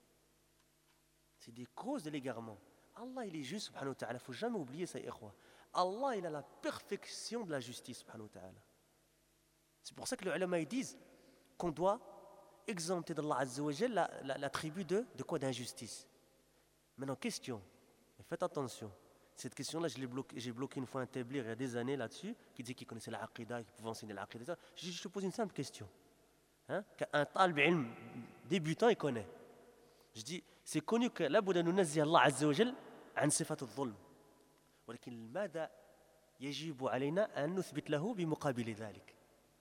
C'est des causes de l'égarement. Allah, il est juste, subhanahu wa ta'ala. Il ne faut jamais oublier ça, ikhwa. Allah, il a la perfection de la justice, subhanahu wa ta'ala. C'est pour ça que les ulama, ils disent qu'on doit exempté d'Allah Azza wa Jal la, la, la tribu de, de quoi? D'injustice. Maintenant, question, et faites attention, cette question-là, je l'ai bloqué, j'ai bloqué une fois un tablir il y a des années là-dessus, qui disait qu'il connaissait l'Aqidah, qu'il pouvait enseigner l'Aqidah. Je, je te pose une simple question. Hein? Qu'un talib ilm débutant, il connaît. Je dis, c'est connu que la bouddha nous nazi Allah Azza wa Jal عن صفة الظلم. ولكن ماذا يجب علينا أن نثبت له بمقابل ذلك؟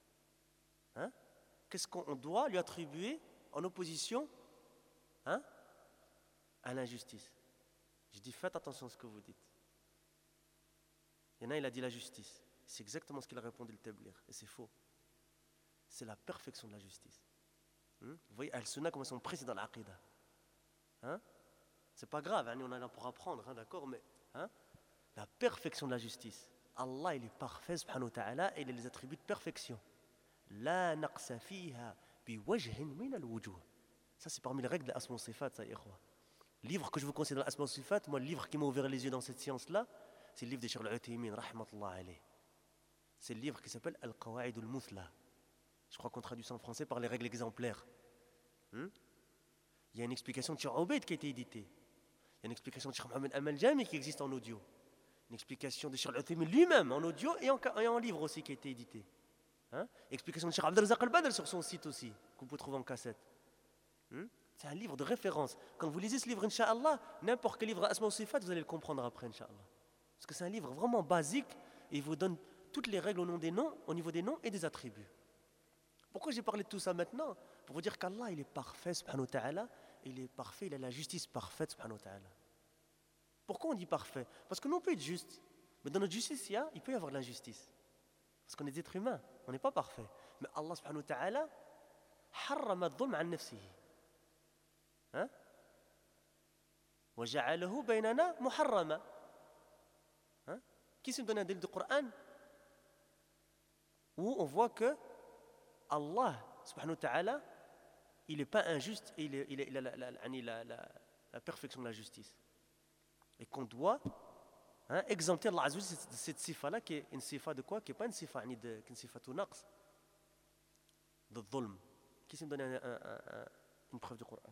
Hein? Qu'est-ce qu'on doit lui attribuer en opposition hein, à l'injustice? Je dis, faites attention à ce que vous dites. Il y en a, il a dit la justice. C'est exactement ce qu'il a répondu le tablir. Et c'est faux. C'est la perfection de la justice. Hmm? Vous voyez, Al-Sunnah, comment ils sont précis dans l'Aqidah. Hein? C'est pas grave, hein, on est là pour apprendre, hein, d'accord, mais hein, la perfection de la justice. Allah, il est parfait, subhanahu wa ta'ala, et il a les attributs de perfection. La naqsa fiha biwajhin min al-wujuh. Ça, c'est parmi les règles de l'asma wa sifat, ça, ikhwa. Livre que je vous conseille dans l'asma wa sifat, moi, le livre qui m'a ouvert les yeux dans cette science-là, c'est le livre de Cheikh Al-Uthaymin, rahmatullah alayh. C'est le livre qui s'appelle Al-Qawa'id al-Muthla. Je crois qu'on traduit ça en français par les règles exemplaires. Hmm? Il y a une explication de Cheikh Obeid qui a été éditée. Il y a une explication de Cheikh Mohamed Amal-Jami qui existe en audio. Une explication de Cheikh Al-Uthaymin lui-même en audio et en, et en livre aussi qui a été édité. Hein? Explication de Cheikh Abdelrazak Al-Badr sur son site aussi, que vous pouvez trouver en cassette. Hmm? C'est un livre de référence. Quand vous lisez ce livre, Inch'Allah, n'importe quel livre Asma wa Sifat, vous allez le comprendre après, Inch'Allah. Parce que c'est un livre vraiment basique et il vous donne toutes les règles au, nom des noms, au niveau des noms et des attributs. Pourquoi j'ai parlé de tout ça maintenant? Pour vous dire qu'Allah, il est parfait, subhanahu wa ta'ala, il est parfait, il a la justice parfaite, subhanahu wa ta'ala. Pourquoi on dit parfait? Parce que nous, on peut être juste. Mais dans notre justice, il, y a, il peut y avoir de l'injustice. Parce qu'on est des êtres humains, on n'est pas parfait. Mais Allah, subhanahu wa ta'ala, harrama al-dhulm an nafsihi. Hein? Wa ja'alahu baynana muharrama. Hein? Qui se donne un délai du Coran où on voit que Allah, subhanahu wa ta'ala, il n'est pas injuste, il, est, il, est, il a la, la, la, la, la la perfection de la justice. Et qu'on doit hein, exempter Allah Azza wa Jalla de cette sifa-là, qui est une sifa de quoi? Qui n'est pas une sifa, ni de, une sifa tout naqs, de dhulm. Qui sait me donner un, un, un, un, une preuve du Coran?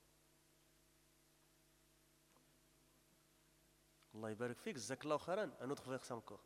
Allah yabarak fik, jazakallahu khairan. Un autre verset encore.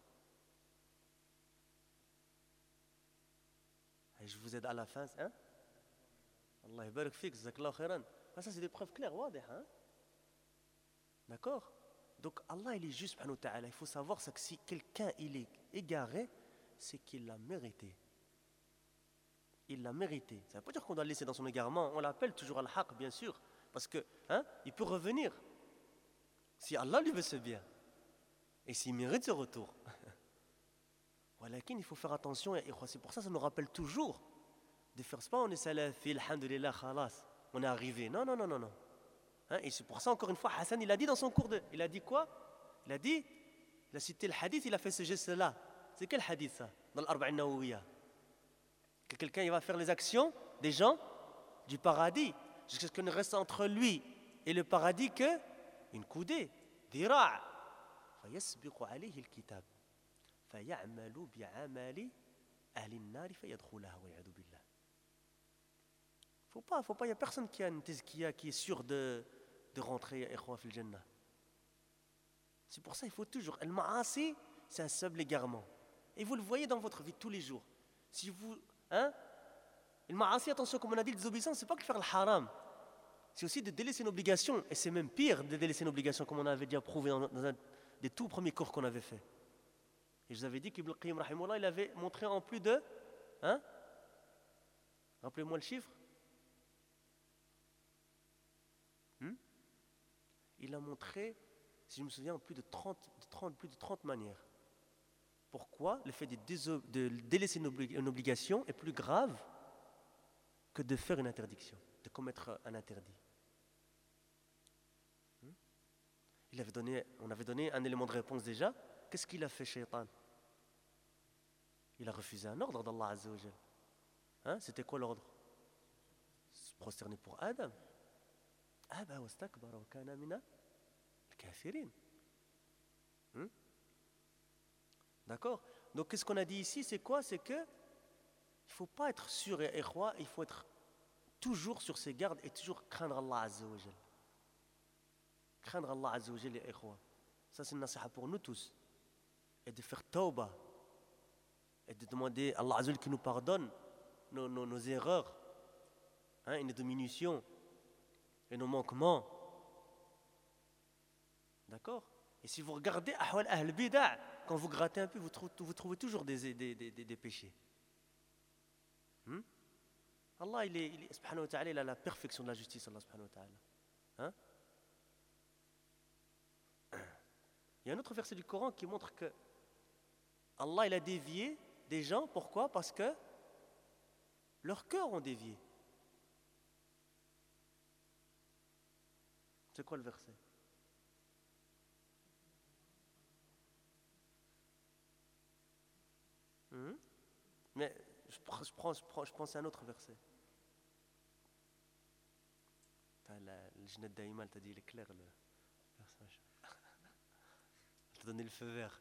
Et je vous aide à la fin, hein? Allah yabarak fik, jazakallahu khairan. Ah, ça c'est des preuves claires, wadih, hein? D'accord? Donc Allah il est juste, subhanahu wa ta'ala. Il faut savoir ça, que si quelqu'un il est égaré, c'est qu'il l'a mérité. Il l'a mérité. Ça ne veut pas dire qu'on doit le laisser dans son égarement. On l'appelle toujours al-haq, bien sûr, parce que hein, il peut revenir. Si Allah lui veut ce bien, et s'il mérite ce retour. Voilà, il faut faire attention, et c'est pour ça que ça nous rappelle toujours de faire ce pas, on est salafi, alhamdulillah, khalas, on est arrivé. Non, non, non, non, non. Hein, et c'est pour ça, encore une fois, Hassan, il a dit dans son cours de. Il a dit quoi? Il a dit, il a cité le hadith, il a fait ce geste-là. C'est quel hadith ça? Dans l'Arba'in Nawawiyya. Que quelqu'un il va faire les actions des gens du paradis, jusqu'à ce qu'il ne reste entre lui et le paradis que une coudée, dira'. فيسبق عليه الكتاب فيعمل بعمل أهل النار فيدخلها والعياذ بالله. Faut pas, faut pas, il y a personne qui a une tezkiya qui est sûr de de rentrer ikhwa fil jannah. C'est pour ça il faut toujours al-ma'asi, c'est un seul égarement. Et vous le voyez dans votre vie de tous les jours. Si vous hein, le ma'asi, attention, comme on a dit, le désobéissance, c'est pas que faire le haram. C'est aussi de délaisser une obligation, et c'est même pire de délaisser une obligation, comme on avait déjà prouvé dans, dans un des tout premiers cours qu'on avait fait. Et je vous avais dit qu'Ibn al-Qayyim, rahimahullah, il avait montré en plus de, hein, rappelez-moi le chiffre. Hmm? Il a montré, si je me souviens, en plus de trente, de trente, plus de trente manières. Pourquoi le fait de, déso- de délaisser une, obli- une obligation est plus grave que de faire une interdiction, de commettre un interdit. Il avait donné, on avait donné un élément de réponse déjà. Qu'est-ce qu'il a fait, Shaitan? Il a refusé un ordre d'Allah Azza wa Jal. Hein? C'était quoi l'ordre? Se prosterner pour Adam. Aba wastakbara wa kana mina al-kafirin. Hmm? D'accord? Donc qu'est-ce qu'on a dit ici? C'est quoi? C'est que il ne faut pas être sûr et ikhwa, il faut être toujours sur ses gardes et toujours craindre Allah Azza wa Jal. Craindre Allah Azza wa Jal, les ikhwa. Ça c'est une nasiha pour nous tous. Et de faire tawbah. Et de demander à Allah Azza wa Jal qui nous pardonne nos, nos, nos erreurs, hein, et nos diminutions, et nos manquements. D'accord? Et si vous regardez Ahwal Ahl Bida', quand vous grattez un peu, vous trouvez, vous trouvez toujours des, des, des, des, des péchés. Hmm? Allah, il est, il est, subhanahu wa ta'ala, il a la perfection de la justice, Allah subhanahu wa ta'ala. Hein? Il y a un autre verset du Coran qui montre que Allah, il a dévié des gens. Pourquoi? Parce que leurs cœurs ont dévié. C'est quoi le verset? Hmm? Mais je, prends, je, prends, je, prends, je pense à un autre verset. Le Jnad Daïma, t'a dit, il est clair le verset. Elle t'a donné le feu vert.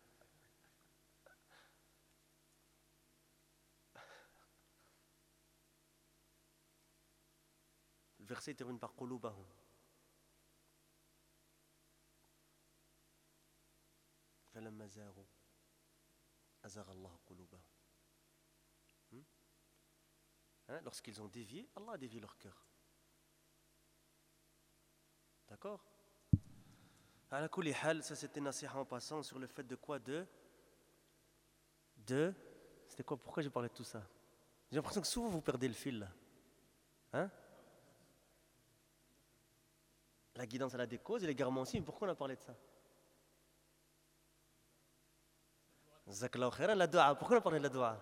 Le verset termine par qulubahum. فلما زاغوا أزاغ الله قلوبهم. Hein? Lorsqu'ils ont dévié, Allah a dévié leur cœur. D'accord? Ala kulli hal, ça c'était nasiha en passant sur le fait de quoi? De de c'était quoi? Pourquoi j'ai parlé de tout ça? J'ai l'impression que souvent vous perdez le fil là. Hein? La guidance elle a des causes et l'égarement aussi, mais pourquoi on a parlé de ça? Jazakallahu khairan, la dua. Pourquoi on a parlé de la dua?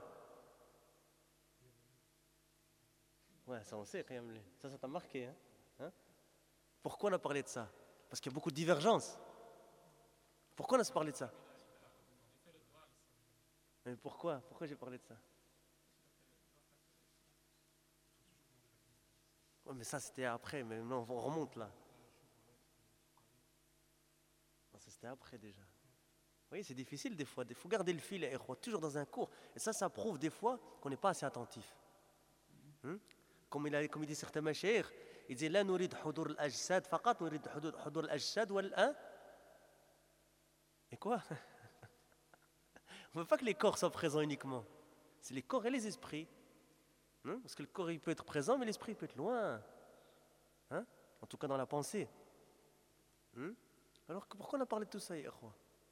Ouais, ça on sait quand même. Ça, ça t'a marqué. Hein? Hein? Pourquoi on a parlé de ça? Parce qu'il y a beaucoup de divergences. Pourquoi on a parlé de ça? Mais pourquoi? Pourquoi j'ai parlé de ça? Ouais, mais ça c'était après, mais non, on remonte là. C'était après déjà. Vous voyez, c'est difficile des fois. Il faut garder le fil, et toujours dans un cours. Et ça, ça prouve des fois qu'on n'est pas assez attentif. Hmm? Comme, il a, comme il dit certains mashayikh, il dit la nourid hudur al-ajsad, faqat nourid hudur al-ajsad wal un. Et quoi? On ne veut pas que les corps soient présents uniquement. C'est les corps et les esprits. Hmm? Parce que le corps il peut être présent, mais l'esprit peut être loin. Hein? En tout cas dans la pensée. Hmm? Alors pourquoi on a parlé de tout ça, ikhwa?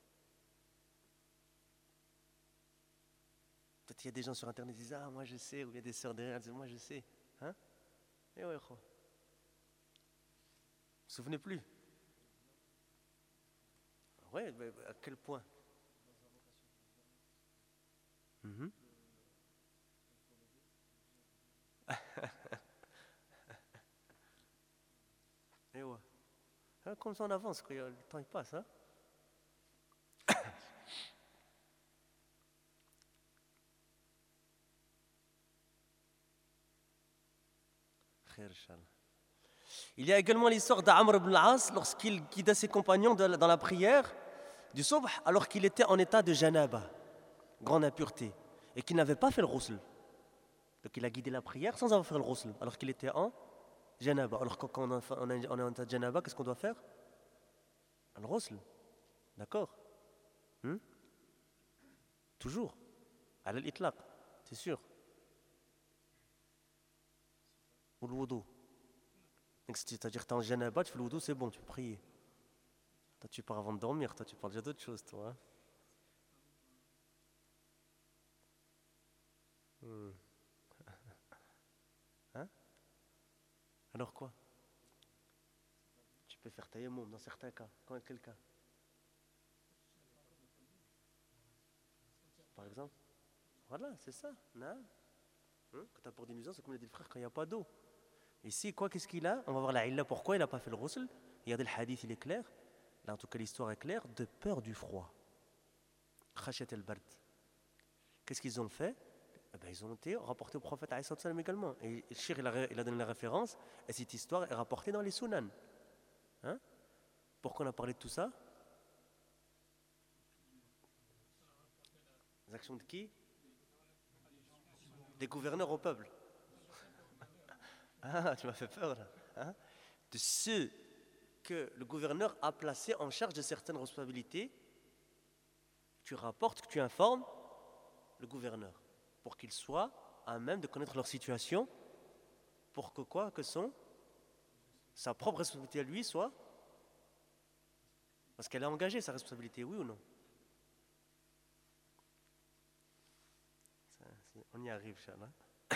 Peut-être qu'il y a des gens sur internet qui disent ah moi je sais, ou il y a des sœurs derrière qui disent moi je sais. Hein? Et ouais, ikhwa. Vous vous souvenez plus? Ouais, mais à quel point? Mm-hmm. Et ouais. Hein, comme ça on avance, quoi. Le temps il passe. Hein? Il y a également l'histoire d'Amr ibn al-As lorsqu'il guidait ses compagnons dans la prière du subh alors qu'il était en état de janaba, grande impureté, et qu'il n'avait pas fait le ghusl. Donc il a guidé la prière sans avoir fait le ghusl alors qu'il était en janaba. Alors quand on est en état de janaba, qu'est-ce qu'on doit faire? Le ghusl. D'accord? hmm? Toujours. À l'itlaq, c'est sûr. Ou le wudu. C'est-à-dire que tu es en janaba, tu fais le wudu, c'est bon, tu peux prier. Toi, tu pars avant de dormir, toi, tu parles déjà d'autre chose, toi. Hein? Hmm. Hein? Alors quoi? Tu peux faire tayammum dans certains cas. Quand quel cas? Par exemple? Voilà, c'est ça. Non? Hein? Quand tu as pour des nuisances, c'est comme l'a dit le frère, quand il n'y a pas d'eau. Ici, quoi, qu'est-ce qu'il a? On va voir la illa, pourquoi il n'a pas fait le ghusl. Regardez le hadith, il est clair. Là, en tout cas, l'histoire est claire, de peur du froid. Khashat al-bard. Qu'est-ce qu'ils ont fait? Eh ben, ils ont été rapportés au prophète alayhi salam également. Et le Cheikh, il a, il a donné la référence, et cette histoire est rapportée dans les sunan. Hein? Pourquoi on a parlé de tout ça? Les actions de qui? Des gouverneurs au peuple. Ah, tu m'as fait peur là. Hein? De ceux que le gouverneur a placés en charge de certaines responsabilités, tu rapportes, que tu informes le gouverneur pour qu'il soit à même de connaître leur situation, pour que quoi, que son sa propre responsabilité à lui soit, parce qu'elle a engagé sa responsabilité, oui ou non? Ça, on y arrive, Inch'Allah.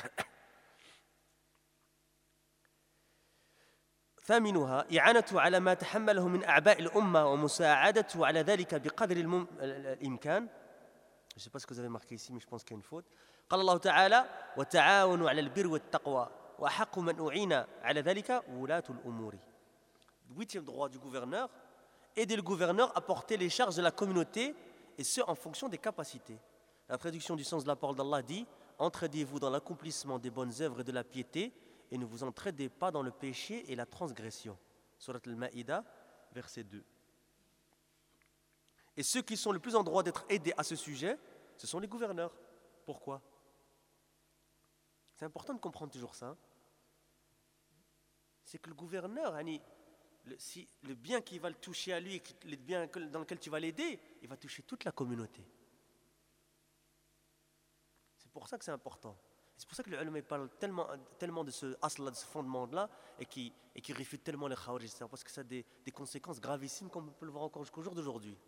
ثامنها إعانة على ما تحمله من أعباء الأمة ومساعدته على ذلك بقدر المم... الإمكان. Je ne sais pas ce que vous avez marqué ici, mais je pense qu'il y a une faute. قال الله تعالى وتعاونوا على البر والتقوى وأحق من أعين على ذلك ولاة الأمور. Huitième droit du gouverneur, aider le gouverneur à porter les charges de la communauté et ce en fonction des capacités. La traduction du sens de la parole d'Allah dit entraidez-vous dans l'accomplissement des bonnes œuvres et de la piété et ne vous entraidez pas dans le péché et la transgression. Surat al-Ma'ida, verset deux. Et ceux qui sont le plus en droit d'être aidés à ce sujet, ce sont les gouverneurs. Pourquoi? C'est important de comprendre toujours ça. C'est que le gouverneur, le, si le bien qui va le toucher à lui, le bien dans lequel tu vas l'aider, il va toucher toute la communauté. C'est pour ça que c'est important. C'est pour ça que le ulama parle tellement, tellement de ce asla, de ce fondement-là, et qui, et qui réfute tellement les khawarij, parce que ça a des, des conséquences gravissimes, comme on peut le voir encore jusqu'au jour d'aujourd'hui.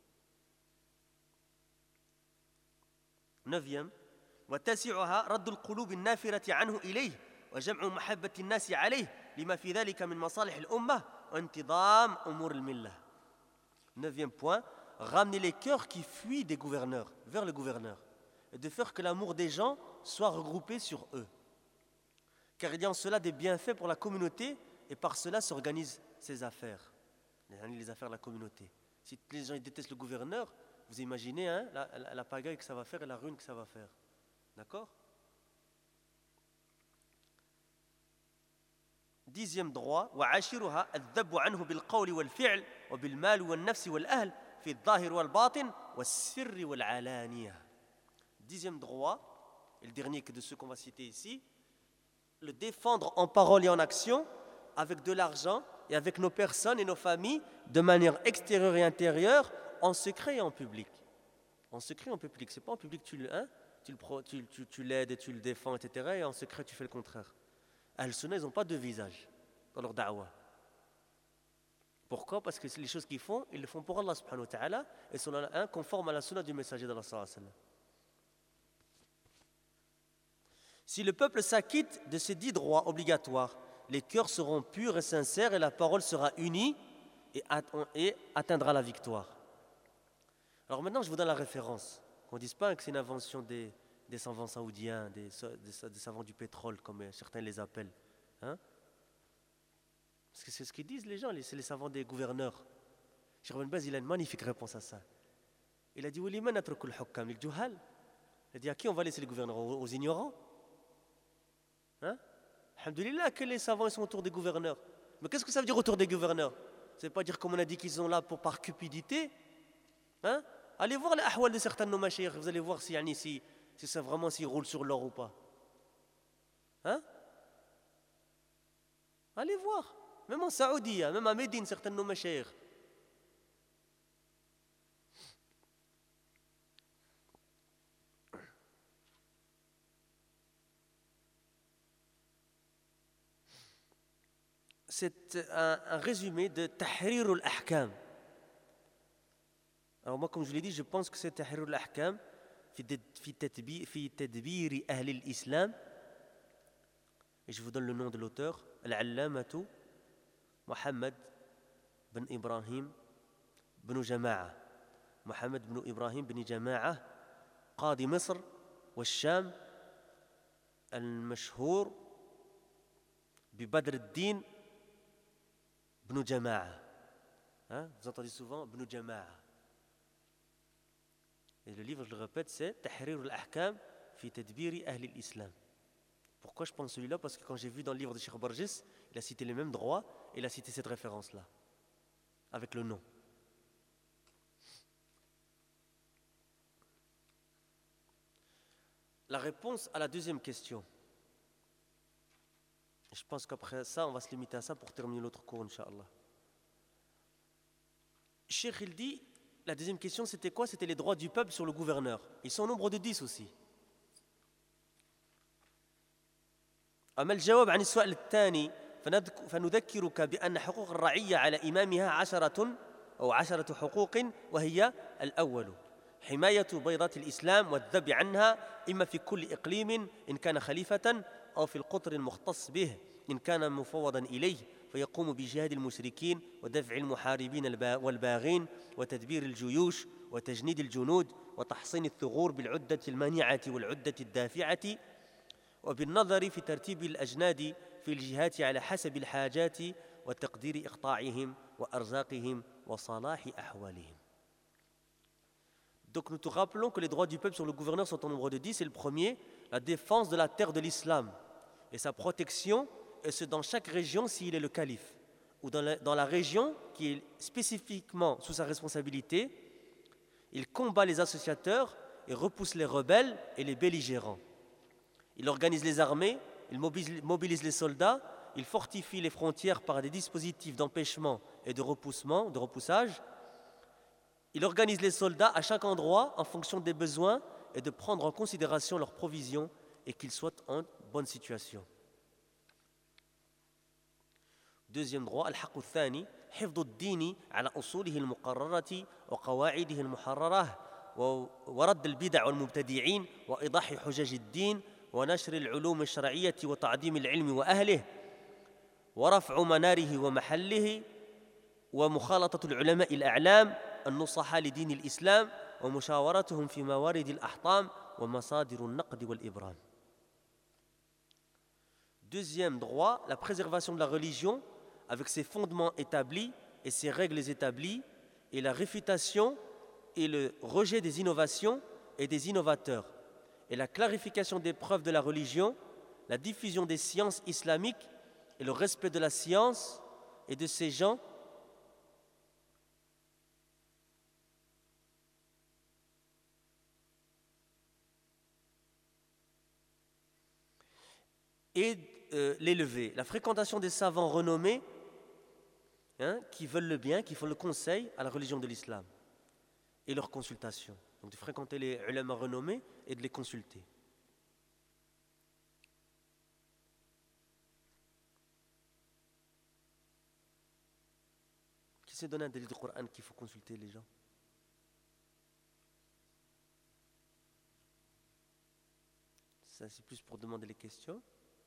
Neuvième, وتسعها رد القلوب النافرة عنه إليه وجمع محبة الناس عليه لما في ذلك من مصالح الأمة وانتظام أمور الملة. Neuvième point, ramener les cœurs qui fuient des gouverneurs vers le gouverneur et de faire que l'amour des gens soit regroupé sur eux. Car il y a en cela des bienfaits pour la communauté et par cela s'organisent ses affaires, les affaires de la communauté. Si les gens ils détestent le gouverneur, vous imaginez hein, la, la, la pagaille que ça va faire et la ruine que ça va faire. D'accord? Dixième droit, وعاشرها الذب عنه بالقول والفعل وبالمال والنفس والأهل في الظاهر والباطن والسر والعلانية. Dixième droit, et le dernier que de ceux qu'on va citer ici, le défendre en parole et en action, avec de l'argent et avec nos personnes et nos familles, de manière extérieure et intérieure, en secret et en public. En secret et en public, c'est pas en public tu, hein, tu, le, tu, tu, tu l'aides et tu le défends, et cetera. Et en secret tu fais le contraire. Ahl-Sunnah, ils n'ont pas de visage dans leur da'wah. Pourquoi? Parce que les choses qu'ils font, ils le font pour Allah subhanahu wa ta'ala et sont hein, conformes à la sunna du messager d'Allah sallallahu alayhi wa sallam. Si le peuple s'acquitte de ces dix droits obligatoires, les cœurs seront purs et sincères et la parole sera unie et, at- et atteindra la victoire. Alors maintenant, je vous donne la référence. Qu'on ne dise pas que c'est une invention des, des savants saoudiens, des, des, des savants du pétrole, comme certains les appellent. Hein? Parce que c'est ce qu'ils disent les gens, c'est les savants des gouverneurs. Cheikh Ibn Baz, il a une magnifique réponse à ça. Il a dit, il a dit, à qui on va laisser les gouverneurs? Aux, aux ignorants? Hein? Alhamdulillah que les savants sont autour des gouverneurs. Mais qu'est-ce que ça veut dire autour des gouverneurs? Ça ne veut pas dire comme on a dit qu'ils sont là pour, par cupidité. Hein? Allez voir les ahwal de certains de nos mashayikh, vous allez voir si, si, si ça vraiment s'ils roulent sur l'or ou pas. Hein? Allez voir. Même en Saoudi, même à Médine, certains de nos mashayikh. C'est un, un résumé de Tahrir al-Ahkam. Alors moi, comme je l'ai dit, je pense que c'est Tahrir al-Ahkam fi tadbir ahli al-Islam. Et je vous donne le nom de l'auteur, Al-Allamatu Muhammad bin Ibrahim bin Jama'a. Muhammad bin Ibrahim bin Jama'a, قاضي مصر والشام المشهور ببدر الدين بن جماعة. Hein? Vous entendez souvent بن جماعة. Et le livre, je le répète, c'est Tahrir al-Ahkam fi tadbir ahli al-Islam. Pourquoi je pense celui-là? Parce que quand j'ai vu dans le livre de Cheikh Barjis, il a cité les mêmes droits et il a cité cette référence-là, avec le nom. La réponse à la deuxième question. Je pense qu'après ça, on va se limiter à ça pour terminer l'autre cours, Inch'Allah. Cheikh, il dit, la deuxième question, c'était quoi? C'était les droits du peuple sur le gouverneur. Ils sont au nombre de dix aussi. أما الجواب عن السؤال الثاني فنذكرك بأن حقوق الرعية على إمامها عشرة أو عشرة حقوق وهي الأول حماية بيضات الإسلام والذب عنها إما في كل إقليم إن كان خليفة أو في القطر المختص به إن كان مفوضا إليه فيقوم بجهاد المشركين ودفع المحاربين والباغين وتدبير الجيوش وتجنيد الجنود وتحصين الثغور بالعدة المانعة والعدة الدافعة وبالنظر في ترتيب الأجناد في الجهات على حسب الحاجات وتقدير إقطاعهم وأرزاقهم وصلاح أحوالهم. Donc nous te rappelons que les droits du peuple sur le gouverneur sont au nombre de dix. Et le premier, la défense de la terre de l'islam et sa protection, et ce dans chaque région s'il est le calife, ou dans la, dans la région qui est spécifiquement sous sa responsabilité, il combat les associateurs et repousse les rebelles et les belligérants. Il organise les armées, il mobilise, mobilise les soldats, il fortifie les frontières par des dispositifs d'empêchement et de repoussement, de repoussage. Il organise les soldats à chaque endroit en fonction des besoins et de prendre en considération leurs provisions et qu'ils soient en bonne situation. Deuxième droit, الحق الثاني حفظ الدين على أصوله المقررة وقواعده المحررة ورد البدع والمبتدعين وإيضاح حجج الدين ونشر العلوم الشرعية وتعظيم العلم وأهله ورفع مناره ومحله ومخالطة العلماء الأعلام النصحاء لدين الإسلام ومشاورتهم في موارد الأحطام ومصادر النقد والإبرام. Deuxième droit, la préservation de la religion avec ses fondements établis et ses règles établies et la réfutation et le rejet des innovations et des innovateurs et la clarification des preuves de la religion, la diffusion des sciences islamiques et le respect de la science et de ces gens et euh, l'élever. La fréquentation des savants renommés hein, qui veulent le bien, qui font le conseil à la religion de l'islam et leur consultation. Donc de fréquenter les ulama renommés et de les consulter. Qui s'est donné un délit du Coran qu'il faut consulter les gens? Ça c'est plus pour demander les questions.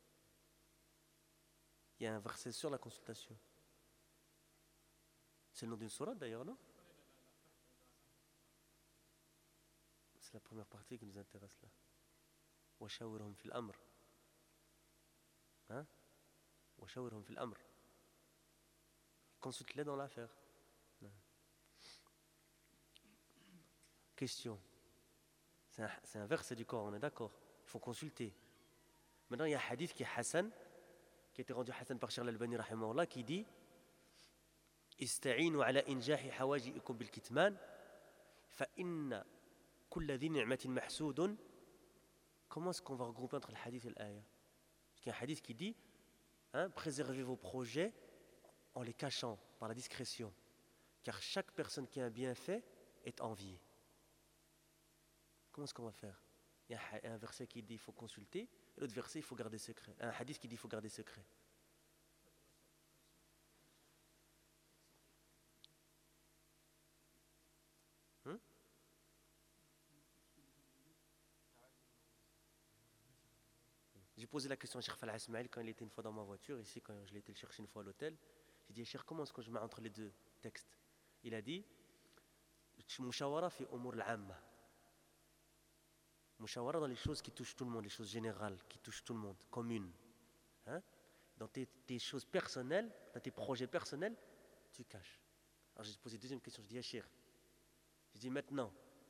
Il y a un verset sur la consultation. C'est le nom d'une sourate d'ailleurs, non? C'est la première partie qui nous intéresse là. وَشَاوِرْهُمْ فِي الْأَمْرِ. Hein? وَشَاوِرْهُمْ فِي الْأَمْرِ. Consulte-les dans l'affaire. Question. C'est un, c'est un verset du Coran, on est d'accord. Il faut consulter. Maintenant, il y a un hadith qui est Hassan, qui a été rendu Hassan par Cheikh Al-Albani rahimahullah, qui dit Ista'inu ala injahi hawaji'ikum bil kitman fa inna kulla dhi ni'matin mahsoudun. Comment est-ce qu'on va regrouper entre le hadith et l'aya? Parce qu'il y a un hadith qui dit hein, préservez vos projets en les cachant par la discrétion, car chaque personne qui a un bienfait est enviée. Comment est-ce qu'on va faire? Il y a un verset qui dit il faut consulter, et l'autre verset il faut garder secret. Un hadith qui dit il faut garder secret. Hmm? J'ai posé la question à Cheikh Fallah Ismail quand il était une fois dans ma voiture, ici quand je l'ai été le chercher une fois à l'hôtel. J'ai dit Cheikh, comment est-ce que je mets entre les deux textes? Il a dit Mushawara fi umur al-amma. Mushawara dans les choses qui touchent tout le monde, les choses générales, qui touchent tout le monde, communes. Hein? Dans tes, tes choses personnelles, dans tes projets personnels, tu caches. Alors j'ai posé une deuxième question, je dis Cheikh. J'ai dit maintenant,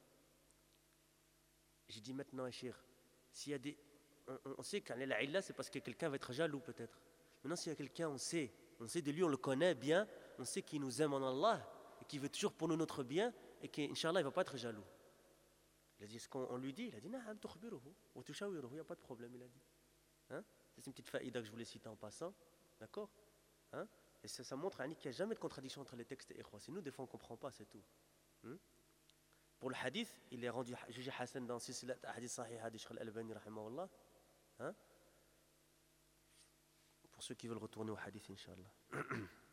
j'ai dit maintenant Cheikh, s'il y a des... On, on sait qu'en la illa, c'est parce que quelqu'un va être jaloux peut-être. Maintenant s'il y a quelqu'un, on sait, on sait de lui, on le connaît bien, on sait qu'il nous aime en Allah, et qu'il veut toujours pour nous notre bien, et qu'Inch'Allah il ne va pas être jaloux. Il a dit, ce qu'on lui dit, il a dit, il n'y a pas de problème, il a dit. Hein? C'est une petite faïda que je voulais citer en passant, d'accord hein? Et ça, ça montre qu'il n'y a jamais de contradiction entre les textes et ikhwa. C'est nous, des fois, on ne comprend pas, c'est tout. Hein? Pour le hadith, il est rendu jugé Hassan dans Silsilat Hadith Sahih Hadith Cheikh Al-Albani, rahimahullah. Hein? Pour ceux qui veulent retourner au hadith, Inch'Allah.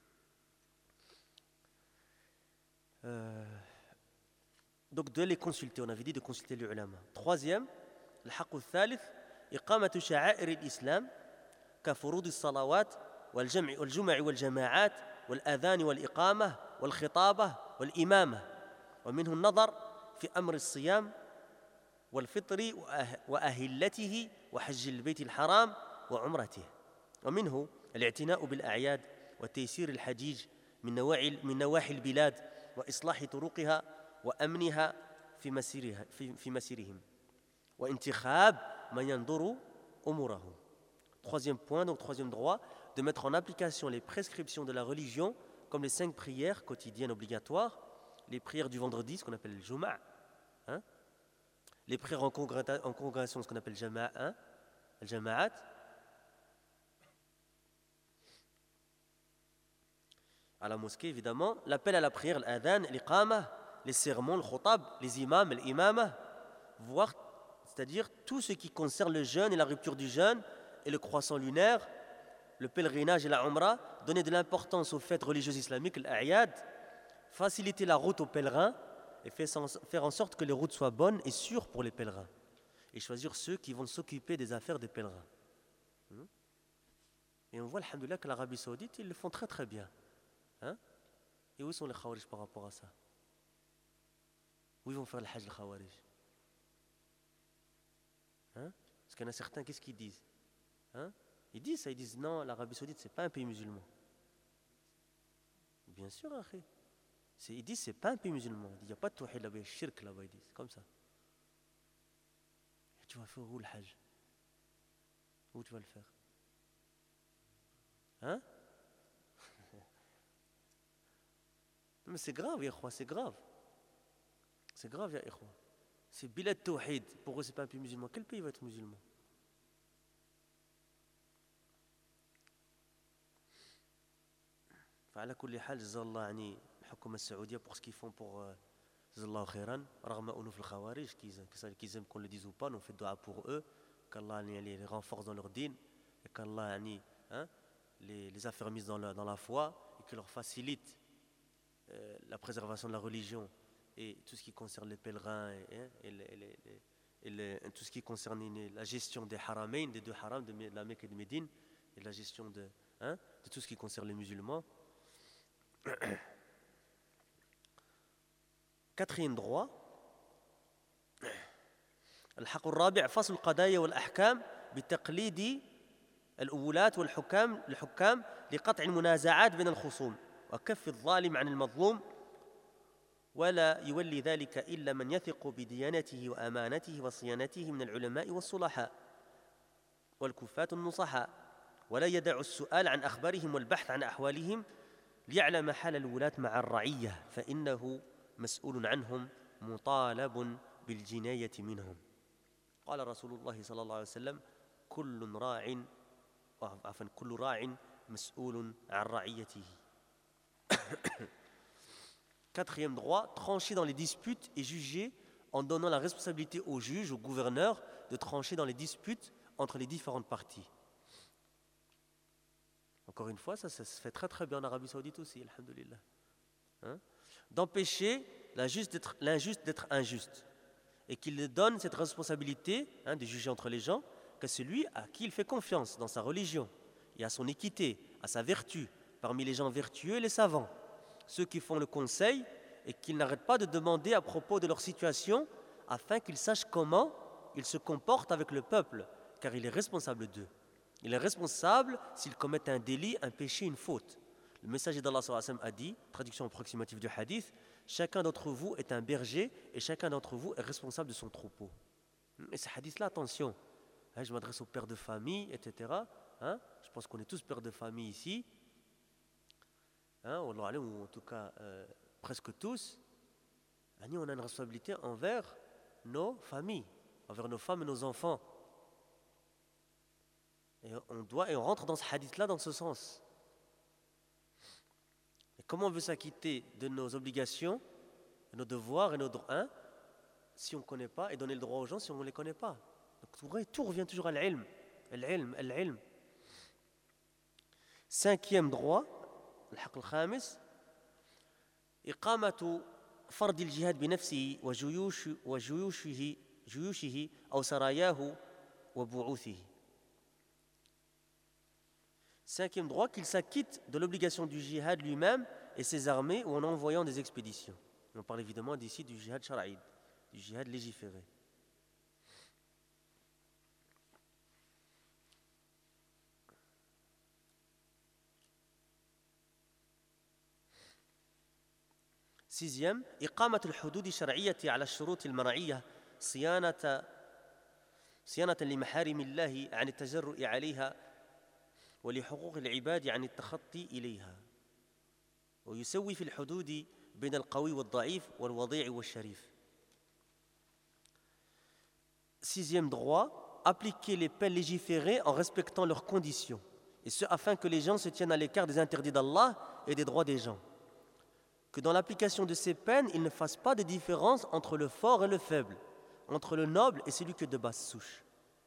euh... Donc de les consulter, on avait dit de consulter les ulama. Troisième, le haqq al-thalith, iqamatu sha'air al-islam كفروض الصلوات والجمع والجمع والجماعات والأذان والإقامة والخطابة والإمامة ومنه النظر في أمر الصيام والفطر وأهلته وحج البيت الحرام وعمرته ومنه الاعتناء بالأعياد وتيسير الحجيج من نواحي من نواحي البلاد وإصلاح طرقها وأمنها في مسيرها في, في مسيرهم وانتخاب من ينظر أمورهم. Troisième point, donc troisième droit, de mettre en application les prescriptions de la religion, comme les cinq prières quotidiennes obligatoires, les prières du vendredi, ce qu'on appelle le Juma', hein, les prières en, congré- en congrégation, ce qu'on appelle le Jama'a, hein, le Jama'at, à la mosquée évidemment, l'appel à la prière, l'adhan, l'iqama, les sermons, le khutab, les imams, l'imama, voire, c'est-à-dire tout ce qui concerne le jeûne et la rupture du jeûne, et le croissant lunaire, le pèlerinage et la umrah, donner de l'importance aux fêtes religieuses islamiques, l'a'yad, faciliter la route aux pèlerins et faire en sorte que les routes soient bonnes et sûres pour les pèlerins. Et choisir ceux qui vont s'occuper des affaires des pèlerins. Et on voit, alhamdoulilah, que l'Arabie Saoudite, ils le font très très bien. Hein? Et où sont les khawarij par rapport à ça? Où ils vont faire le hajj, les khawarij? Hein? Parce qu'il y en a certains, qu'est-ce qu'ils disent? Hein? Ils disent ça, ils disent non, l'Arabie Saoudite, c'est pas un pays musulman. Bien sûr, akhi. C'est, ils disent c'est pas un pays musulman. Il n'y a pas de tawhid là-bas, il y a shirk là-bas, ils disent. C'est comme ça. Et tu vas faire où le hajj? Où tu vas le faire? Hein? Mais c'est grave, ya c'est grave. C'est grave, ya ikhwa. C'est Bilad Tawhid. Pour eux, c'est pas un pays musulman. Quel pays va être musulman? فعلى كل حال جزا الله يعني الحكومة السعودية pour ce qu'ils font pour جزا الله خيرا رغم أنه في الخوارج qu'ils aiment qu'on le dise ou pas, on fait dua pour eux qu'Allah les renforce dans leur dîn et qu'Allah يعني, hein, les, les affermisse dans la, dans la foi et qu'il leur facilite euh, la préservation de la religion et tout ce qui concerne les pèlerins et, et, et, les, les, et les, tout ce qui concerne la gestion des haramain, des deux harams de la Mecque et de Médine et la gestion de, hein, de tout ce qui concerne les musulmans. Quatrième droit, الحق الرابع فصل القضايا والأحكام بتقليد الأولات والحكام الحكام لقطع المنازعات بين الخصوم وكف الظالم عن المظلوم ولا يولي ذلك إلا من يثق بديانته وأمانته وصيانته من العلماء والصلحاء والكفاة النصحاء ولا يدع السؤال عن أخبارهم والبحث عن أحوالهم ليعلم حال الولاة مع الرعية فإنه مسؤول عنهم مطالب بالجناية منهم. قال رسول الله صلى الله عليه وسلم كل راع عفوا كل راع مسؤول عن رعيته. Quatrième droit, trancher dans les disputes et juger en donnant la responsabilité aux juges, aux gouverneurs de trancher dans les disputes entre les différentes parties. Encore une fois, ça, ça se fait très très bien en Arabie Saoudite aussi, alhamdoulilah. Hein? D'empêcher l'injuste d'être, l'injuste d'être injuste. Et qu'il donne cette responsabilité, hein, de juger entre les gens, qu'à celui à qui il fait confiance dans sa religion, et à son équité, à sa vertu, parmi les gens vertueux et les savants. Ceux qui font le conseil et qu'ils n'arrêtent pas de demander à propos de leur situation afin qu'ils sachent comment ils se comportent avec le peuple, car il est responsable d'eux. Il est responsable s'ils commettent un délit, un péché, une faute. Le messager d'Allah sallallahu alayhi wa sallam a dit, traduction approximative du hadith, chacun d'entre vous est un berger et chacun d'entre vous est responsable de son troupeau. Et ce hadith-là, attention, hein, je m'adresse aux pères de famille, et cetera. Hein, je pense qu'on est tous pères de famille ici, hein, ou en tout cas euh, presque tous. On a une responsabilité envers nos familles, envers nos femmes et nos enfants. Et on doit, et on rentre dans ce hadith-là dans ce sens. Et comment on veut s'acquitter de nos obligations, de nos devoirs et nos droits, hein, si on ne connaît pas, et donner le droit aux gens si on ne les connaît pas. Donc tout revient toujours à l'ilm, l'ilm, l'ilm. Cinquième droit, الحق الخامس إقامة فرض الجهاد بنفسه وجيوش وجيوشه جيوشه أو سراياه وبعوثه. Cinquième droit, qu'il s'acquitte de l'obligation du djihad lui-même et ses armées ou en envoyant des expéditions. On parle évidemment d'ici du djihad shar'id, du djihad légiféré. Sixième, إقامة الحدود الشرعية على الشروط المرعية صيانة صيانة لمحارم الله عن التجرؤ عليها ولحقوق العباد عن التخطي إليها ويسوي في الحدود بين القوي والضعيف والوضيع والشريف. Sixième droit, appliquer les peines légiférées en respectant leurs conditions, et ce afin que les gens se tiennent à l'écart des interdits d'Allah et des droits des gens. Que dans l'application de ces peines, ils ne fassent pas de différence entre le fort et le faible, entre le noble et celui qui est de basse souche.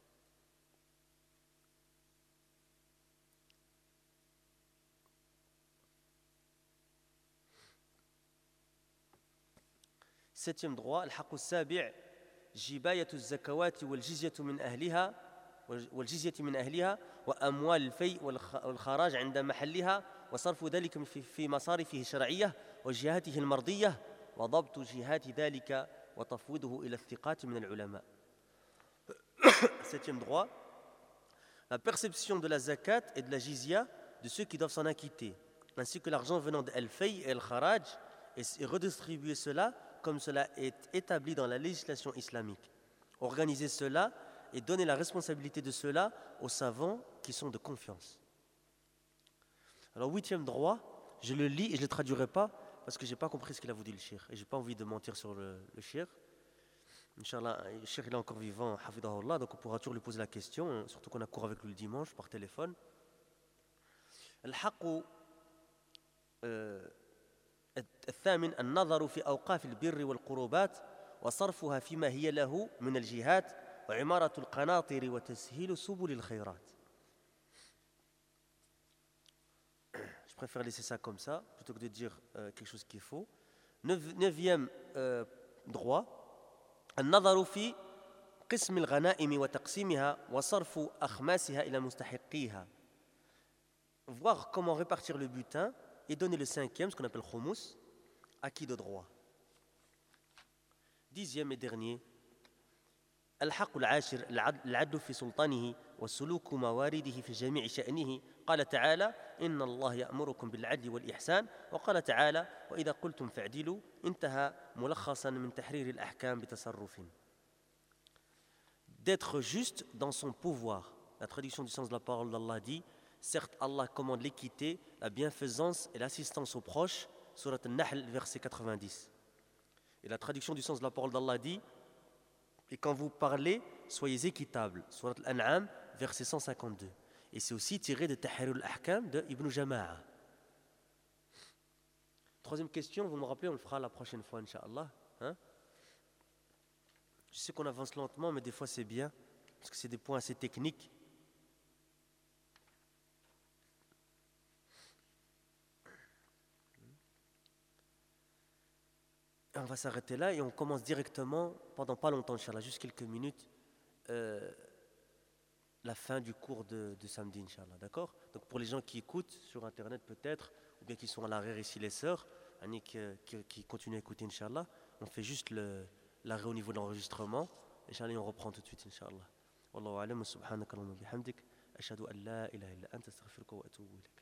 Septième droit, الحق السابع جباية الزكوات والجزية من أهلها والجزية من أهلها وأموال الفيء والخراج عند محلها وصرف ذلك في مصارفه الشرعية وجهاته المرضية وضبط جهات ذلك وتفويضه إلى الثقات من العلماء. Septième droit, la perception de la zakat et de la jizya de ceux qui doivent s'en acquitter, ainsi que l'argent venant de al-fay et al-kharaj, et redistribuer cela comme cela est établi dans la législation islamique. Organiser cela et donner la responsabilité de cela aux savants qui sont de confiance. Alors, huitième droit, je le lis et je ne le traduirai pas parce que je n'ai pas compris ce qu'il a voulu le shir. Et je n'ai pas envie de mentir sur le, le shir. Inch'Allah, le shir il est encore vivant, hafidahullah, donc on pourra toujours lui poser la question, surtout qu'on a cours avec lui le dimanche par téléphone. الحق الثامن النظر في أوقاف البر والقربات وصرفها فيما هي له من الجهات وعمارة القناطر وتسهيل سبل الخيرات. Je préfère laisser ça comme ça plutôt que de dire euh, quelque chose qui est faux. Neuvième euh, droit النظر في قسم الغنائم وتقسيمها وصرف أخماسها إلى مستحقيها. Voir comment répartir le butin et donner le cinquième, ce qu'on appelle khumous, à qui de droit. Dixième et dernier, الحق العاشر العدل في سلطانه وسلوك موارده في جميع شأنه. قال تعالى إن الله يأمركم بالعدل والإحسان وقال تعالى وإذا قلتم فاعدلوا انتهى ملخصا من تحرير الأحكام بتصرف. D'être juste dans son pouvoir. La traduction du sens de la parole d'Allah dit certes, Allah commande l'équité, la bienfaisance et l'assistance aux proches. Surat An-Nahl, verset quatre-vingt-dix. Et la traduction du sens de la parole d'Allah dit et quand vous parlez, soyez équitables. Surat Al-An'am, verset cent cinquante-deux. Et c'est aussi tiré de Tahrir al-Ahkam de Ibn Jama'a. Troisième question, vous me rappelez, on le fera la prochaine fois, Inch'Allah. Hein? Je sais qu'on avance lentement, mais des fois c'est bien, parce que c'est des points assez techniques. On va s'arrêter là et on commence directement, pendant pas longtemps, Inch'Allah, juste quelques minutes, euh, la fin du cours de, de samedi, Inch'Allah, d'accord? Donc pour les gens qui écoutent sur Internet peut-être, ou bien qui sont à l'arrière ici, les sœurs, qui, qui, qui continuent à écouter, Inch'Allah, on fait juste le, l'arrêt au niveau de l'enregistrement, Inch'Allah, et on reprend tout de suite, Inch'Allah. Wallahu a'lam, subhanaka Allahumma bihamdik, ashhadu an la ilaha illa anta astaghfiruka wa atubu ilayk.